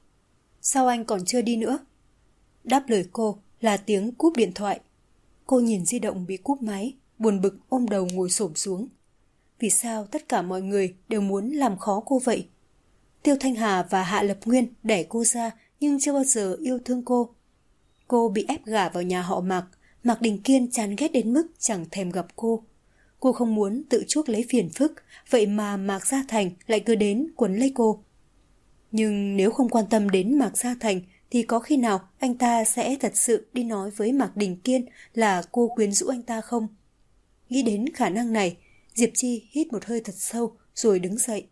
Sao anh còn chưa đi nữa? Đáp lời cô là tiếng cúp điện thoại. Cô nhìn di động bị cúp máy, buồn bực ôm đầu ngồi xổm xuống. Vì sao tất cả mọi người đều muốn làm khó cô vậy? Tiêu Thanh Hà và Hạ Lập Nguyên đẩy cô ra nhưng chưa bao giờ yêu thương cô. Cô bị ép gả vào nhà họ Mạc, Mạc Đình Kiên chán ghét đến mức chẳng thèm gặp cô. Cô không muốn tự chuốc lấy phiền phức, vậy mà Mạc Gia Thành lại cứ đến quấn lấy cô. Nhưng nếu không quan tâm đến Mạc Gia Thành thì có khi nào anh ta sẽ thật sự đi nói với Mạc Đình Kiên là cô quyến rũ anh ta không? Nghĩ đến khả năng này, Diệp Chi hít một hơi thật sâu rồi đứng dậy.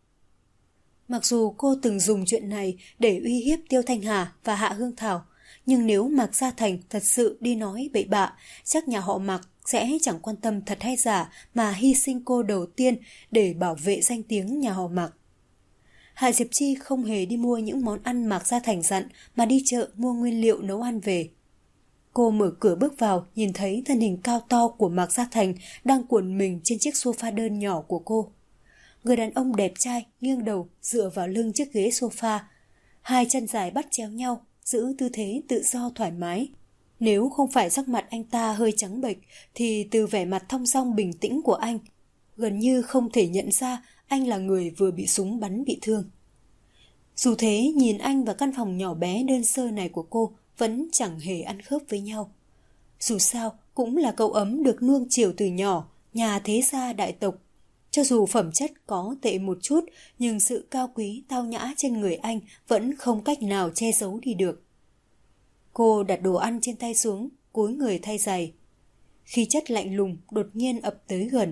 Mặc dù cô từng dùng chuyện này để uy hiếp Tiêu Thanh Hà và Hạ Hương Thảo, nhưng nếu Mạc Gia Thành thật sự đi nói bậy bạ, chắc nhà họ Mạc sẽ chẳng quan tâm thật hay giả mà hy sinh cô đầu tiên để bảo vệ danh tiếng nhà họ Mạc. Hạ Diệp Chi không hề đi mua những món ăn Mạc Gia Thành dặn mà đi chợ mua nguyên liệu nấu ăn về. Cô mở cửa bước vào, nhìn thấy thân hình cao to của Mạc Gia Thành đang cuộn mình trên chiếc sofa đơn nhỏ của cô. Người đàn ông đẹp trai nghiêng đầu dựa vào lưng chiếc ghế sofa, hai chân dài bắt chéo nhau, giữ tư thế tự do thoải mái. Nếu không phải sắc mặt anh ta hơi trắng bệch thì từ vẻ mặt thong dong bình tĩnh của anh, gần như không thể nhận ra anh là người vừa bị súng bắn bị thương. Dù thế, nhìn anh và căn phòng nhỏ bé đơn sơ này của cô vẫn chẳng hề ăn khớp với nhau. Dù sao, cũng là cậu ấm được nuông chiều từ nhỏ, nhà thế gia đại tộc. Cho dù phẩm chất có tệ một chút, nhưng sự cao quý tao nhã trên người anh vẫn không cách nào che giấu đi được. Cô đặt đồ ăn trên tay xuống, cúi người thay giày. Khí chất lạnh lùng đột nhiên ập tới gần.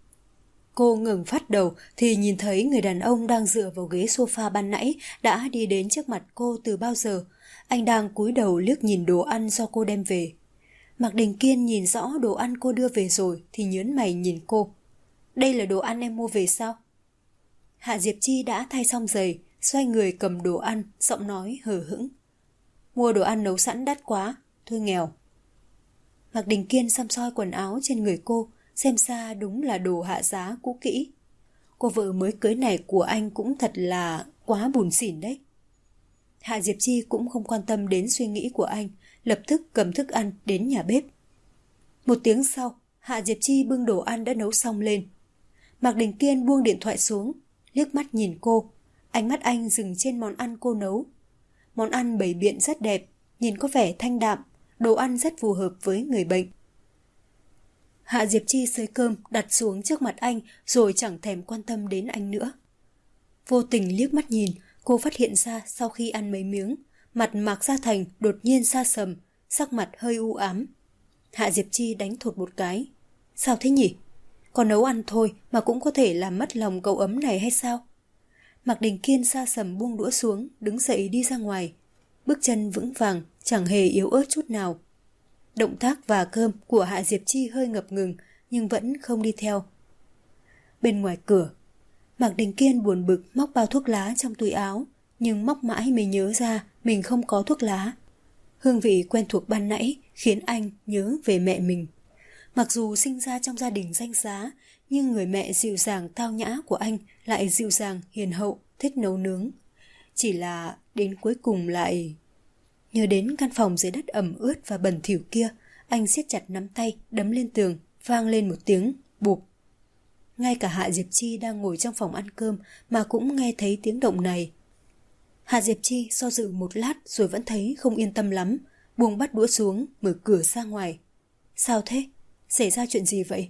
Cô ngừng phát đầu thì nhìn thấy người đàn ông đang dựa vào ghế sofa ban nãy đã đi đến trước mặt cô từ bao giờ. Anh đang cúi đầu liếc nhìn đồ ăn do cô đem về. Mạc Đình Kiên nhìn rõ đồ ăn cô đưa về rồi thì nhớn mày nhìn cô. Đây là đồ ăn em mua về sao? Hạ Diệp Chi đã thay xong giày, xoay người cầm đồ ăn, giọng nói hờ hững. Mua đồ ăn nấu sẵn đắt quá, thôi nghèo. Mạc Đình Kiên xăm soi quần áo trên người cô, xem ra đúng là đồ hạ giá cũ kỹ. Cô vợ mới cưới này của anh cũng thật là quá bủn xỉn đấy. Hạ Diệp Chi cũng không quan tâm đến suy nghĩ của anh, lập tức cầm thức ăn đến nhà bếp. Một tiếng sau, Hạ Diệp Chi bưng đồ ăn đã nấu xong lên. Mạc Đình Kiên buông điện thoại xuống, liếc mắt nhìn cô. Ánh mắt anh dừng trên món ăn cô nấu. Món ăn bày biện rất đẹp, nhìn có vẻ thanh đạm, đồ ăn rất phù hợp với người bệnh. Hạ Diệp Chi xới cơm đặt xuống trước mặt anh rồi chẳng thèm quan tâm đến anh nữa. Vô tình liếc mắt nhìn, cô phát hiện ra sau khi ăn mấy miếng, mặt Mạc Gia Thành đột nhiên sa sầm, sắc mặt hơi u ám. Hạ Diệp Chi đánh thụt một cái. Sao thế nhỉ? Còn nấu ăn thôi mà cũng có thể làm mất lòng cậu ấm này hay sao? Mạc Đình Kiên sa sầm buông đũa xuống, đứng dậy đi ra ngoài. Bước chân vững vàng, chẳng hề yếu ớt chút nào. Động tác và cơm của Hạ Diệp Chi hơi ngập ngừng nhưng vẫn không đi theo. Bên ngoài cửa, Mạc Đình Kiên buồn bực móc bao thuốc lá trong túi áo, nhưng móc mãi mới nhớ ra mình không có thuốc lá. Hương vị quen thuộc ban nãy khiến anh nhớ về mẹ mình. Mặc dù sinh ra trong gia đình danh giá, nhưng người mẹ dịu dàng tao nhã của anh lại dịu dàng hiền hậu, thích nấu nướng. Chỉ là đến cuối cùng lại... Nhớ đến căn phòng dưới đất ẩm ướt và bẩn thỉu kia, anh siết chặt nắm tay đấm lên tường, vang lên một tiếng bụp. ngay cả Hạ Diệp Chi đang ngồi trong phòng ăn cơm mà cũng nghe thấy tiếng động này. Hạ Diệp Chi do dự một lát rồi vẫn thấy không yên tâm lắm, buông bát đũa xuống, mở cửa ra ngoài. Sao thế? Xảy ra chuyện gì vậy?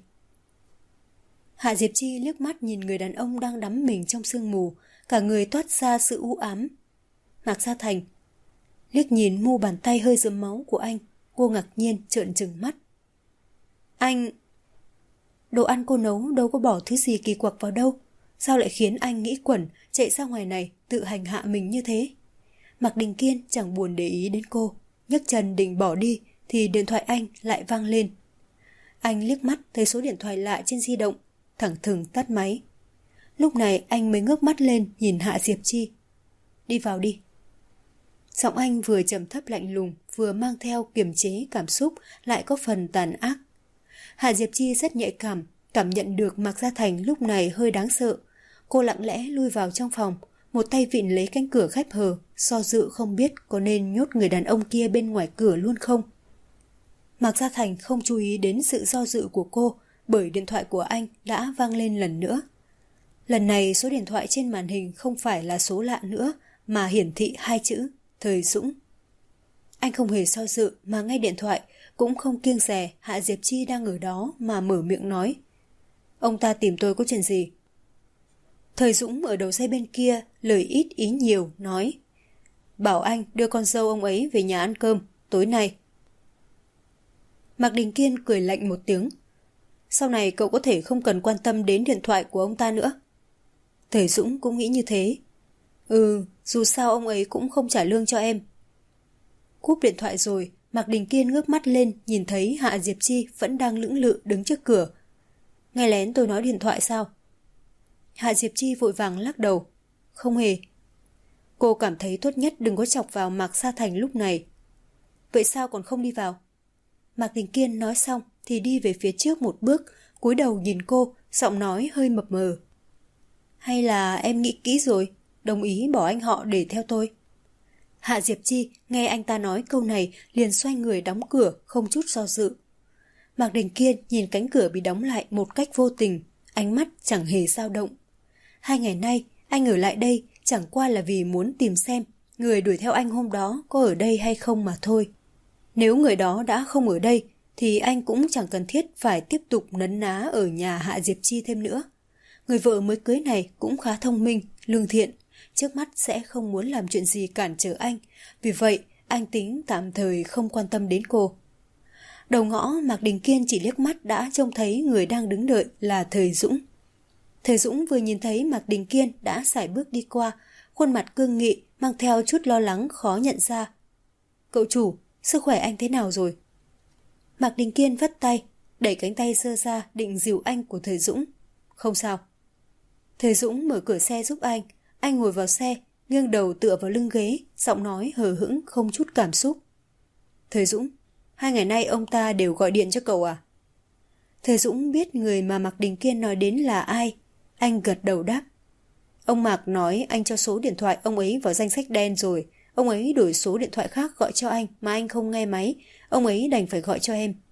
Hạ Diệp Chi liếc mắt nhìn người đàn ông đang đắm mình trong sương mù, cả người toát ra sự u ám. Mạc Gia Thành. Liếc nhìn mu bàn tay hơi rớm máu của anh, cô ngạc nhiên trợn trừng mắt. Anh... Đồ ăn cô nấu đâu có bỏ thứ gì kỳ quặc vào đâu, sao lại khiến anh nghĩ quẩn chạy ra ngoài này tự hành hạ mình như thế? Mạc Đình Kiên chẳng buồn để ý đến cô, nhấc chân định bỏ đi thì điện thoại anh lại vang lên. Anh liếc mắt thấy số điện thoại lạ trên di động, thẳng thừng tắt máy. Lúc này anh mới ngước mắt lên nhìn Hạ Diệp Chi. Đi vào đi. Giọng anh vừa trầm thấp lạnh lùng, vừa mang theo kiềm chế cảm xúc, lại có phần tàn ác. Hạ Diệp Chi rất nhạy cảm nhận được Mạc Gia Thành lúc này hơi đáng sợ. Cô lặng lẽ lui vào trong phòng, một tay vịn lấy cánh cửa khép hờ, do dự không biết có nên nhốt người đàn ông kia bên ngoài cửa luôn không. Mạc Gia Thành không chú ý đến sự do dự của cô, bởi điện thoại của anh đã vang lên lần nữa. Lần này số điện thoại trên màn hình không phải là số lạ nữa, mà hiển thị 2 chữ Thời Dũng. Anh không hề do dự mà nghe điện thoại, cũng không kiêng dè Hạ Diệp Chi đang ở đó mà mở miệng nói. Ông ta tìm tôi có chuyện gì? Thời Dũng ở đầu dây bên kia, lời ít ý nhiều, nói. Bảo anh đưa con dâu ông ấy về nhà ăn cơm, tối nay. Mạc Đình Kiên cười lạnh một tiếng. Sau này cậu có thể không cần quan tâm đến điện thoại của ông ta nữa. Thời Dũng cũng nghĩ như thế. Dù sao ông ấy cũng không trả lương cho em. Cúp điện thoại rồi, Mạc Đình Kiên ngước mắt lên nhìn thấy Hạ Diệp Chi vẫn đang lững lự đứng trước cửa. Nghe lén tôi nói điện thoại sao? Hạ Diệp Chi vội vàng lắc đầu. Không hề. Cô cảm thấy tốt nhất đừng có chọc vào Mạc Sa Thành lúc này. Vậy sao còn không đi vào? Mạc Đình Kiên nói xong thì đi về phía trước một bước, cúi đầu nhìn cô, giọng nói hơi mập mờ. Hay là em nghĩ kỹ rồi, đồng ý bỏ anh họ để theo tôi? Hạ Diệp Chi nghe anh ta nói câu này liền xoay người đóng cửa, không chút do dự. Mạc Đình Kiên nhìn cánh cửa bị đóng lại một cách vô tình, ánh mắt chẳng hề dao động. 2 ngày nay anh ở lại đây chẳng qua là vì muốn tìm xem người đuổi theo anh hôm đó có ở đây hay không mà thôi. Nếu người đó đã không ở đây thì anh cũng chẳng cần thiết phải tiếp tục nấn ná ở nhà Hạ Diệp Chi thêm nữa. Người vợ mới cưới này cũng khá thông minh, lương thiện, trước mắt sẽ không muốn làm chuyện gì cản trở anh, vì vậy anh tính tạm thời không quan tâm đến cô. Đầu ngõ, Mạc Đình Kiên chỉ liếc mắt đã trông thấy người đang đứng đợi là Thời Dũng. Thời Dũng vừa nhìn thấy Mạc Đình Kiên đã sải bước đi qua, khuôn mặt cương nghị mang theo chút lo lắng khó nhận ra. Cậu chủ, sức khỏe anh thế nào rồi? Mạc Đình Kiên vất tay, đẩy cánh tay giơ ra định dìu anh của Thời Dũng. Không sao. Thời Dũng mở cửa xe giúp anh ngồi vào xe, nghiêng đầu tựa vào lưng ghế, giọng nói hờ hững không chút cảm xúc. Thời Dũng, 2 ngày nay ông ta đều gọi điện cho cậu à? Thời Dũng biết người mà Mạc Đình Kiên nói đến là ai, anh gật đầu đáp. Ông Mạc nói anh cho số điện thoại ông ấy vào danh sách đen rồi, ông ấy đổi số điện thoại khác gọi cho anh mà anh không nghe máy, ông ấy đành phải gọi cho em.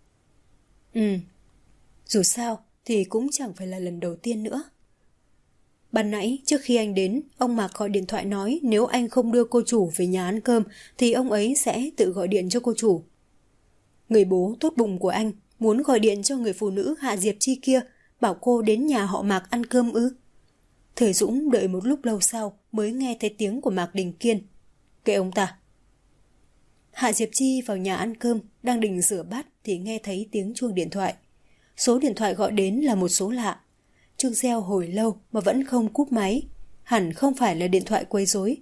Dù sao thì cũng chẳng phải là lần đầu tiên nữa. Ban nãy trước khi anh đến, ông Mạc gọi điện thoại nói nếu anh không đưa cô chủ về nhà ăn cơm thì ông ấy sẽ tự gọi điện cho cô chủ. Người bố tốt bụng của anh muốn gọi điện cho người phụ nữ Hạ Diệp Chi kia, bảo cô đến nhà họ Mạc ăn cơm ư? Thời Dũng đợi một lúc lâu sau mới nghe thấy tiếng của Mạc Đình Kiên. Kệ ông ta. Hạ Diệp Chi vào nhà ăn cơm, đang định rửa bát thì nghe thấy tiếng chuông điện thoại. Số điện thoại gọi đến là một số lạ. Chuông reo hồi lâu mà vẫn không cúp máy, hẳn không phải là điện thoại quấy rối.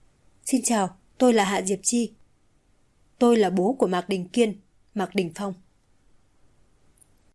Xin chào, tôi là Hạ Diệp Chi. Tôi là bố của Mạc Đình Kiên, Mạc Đình Phong.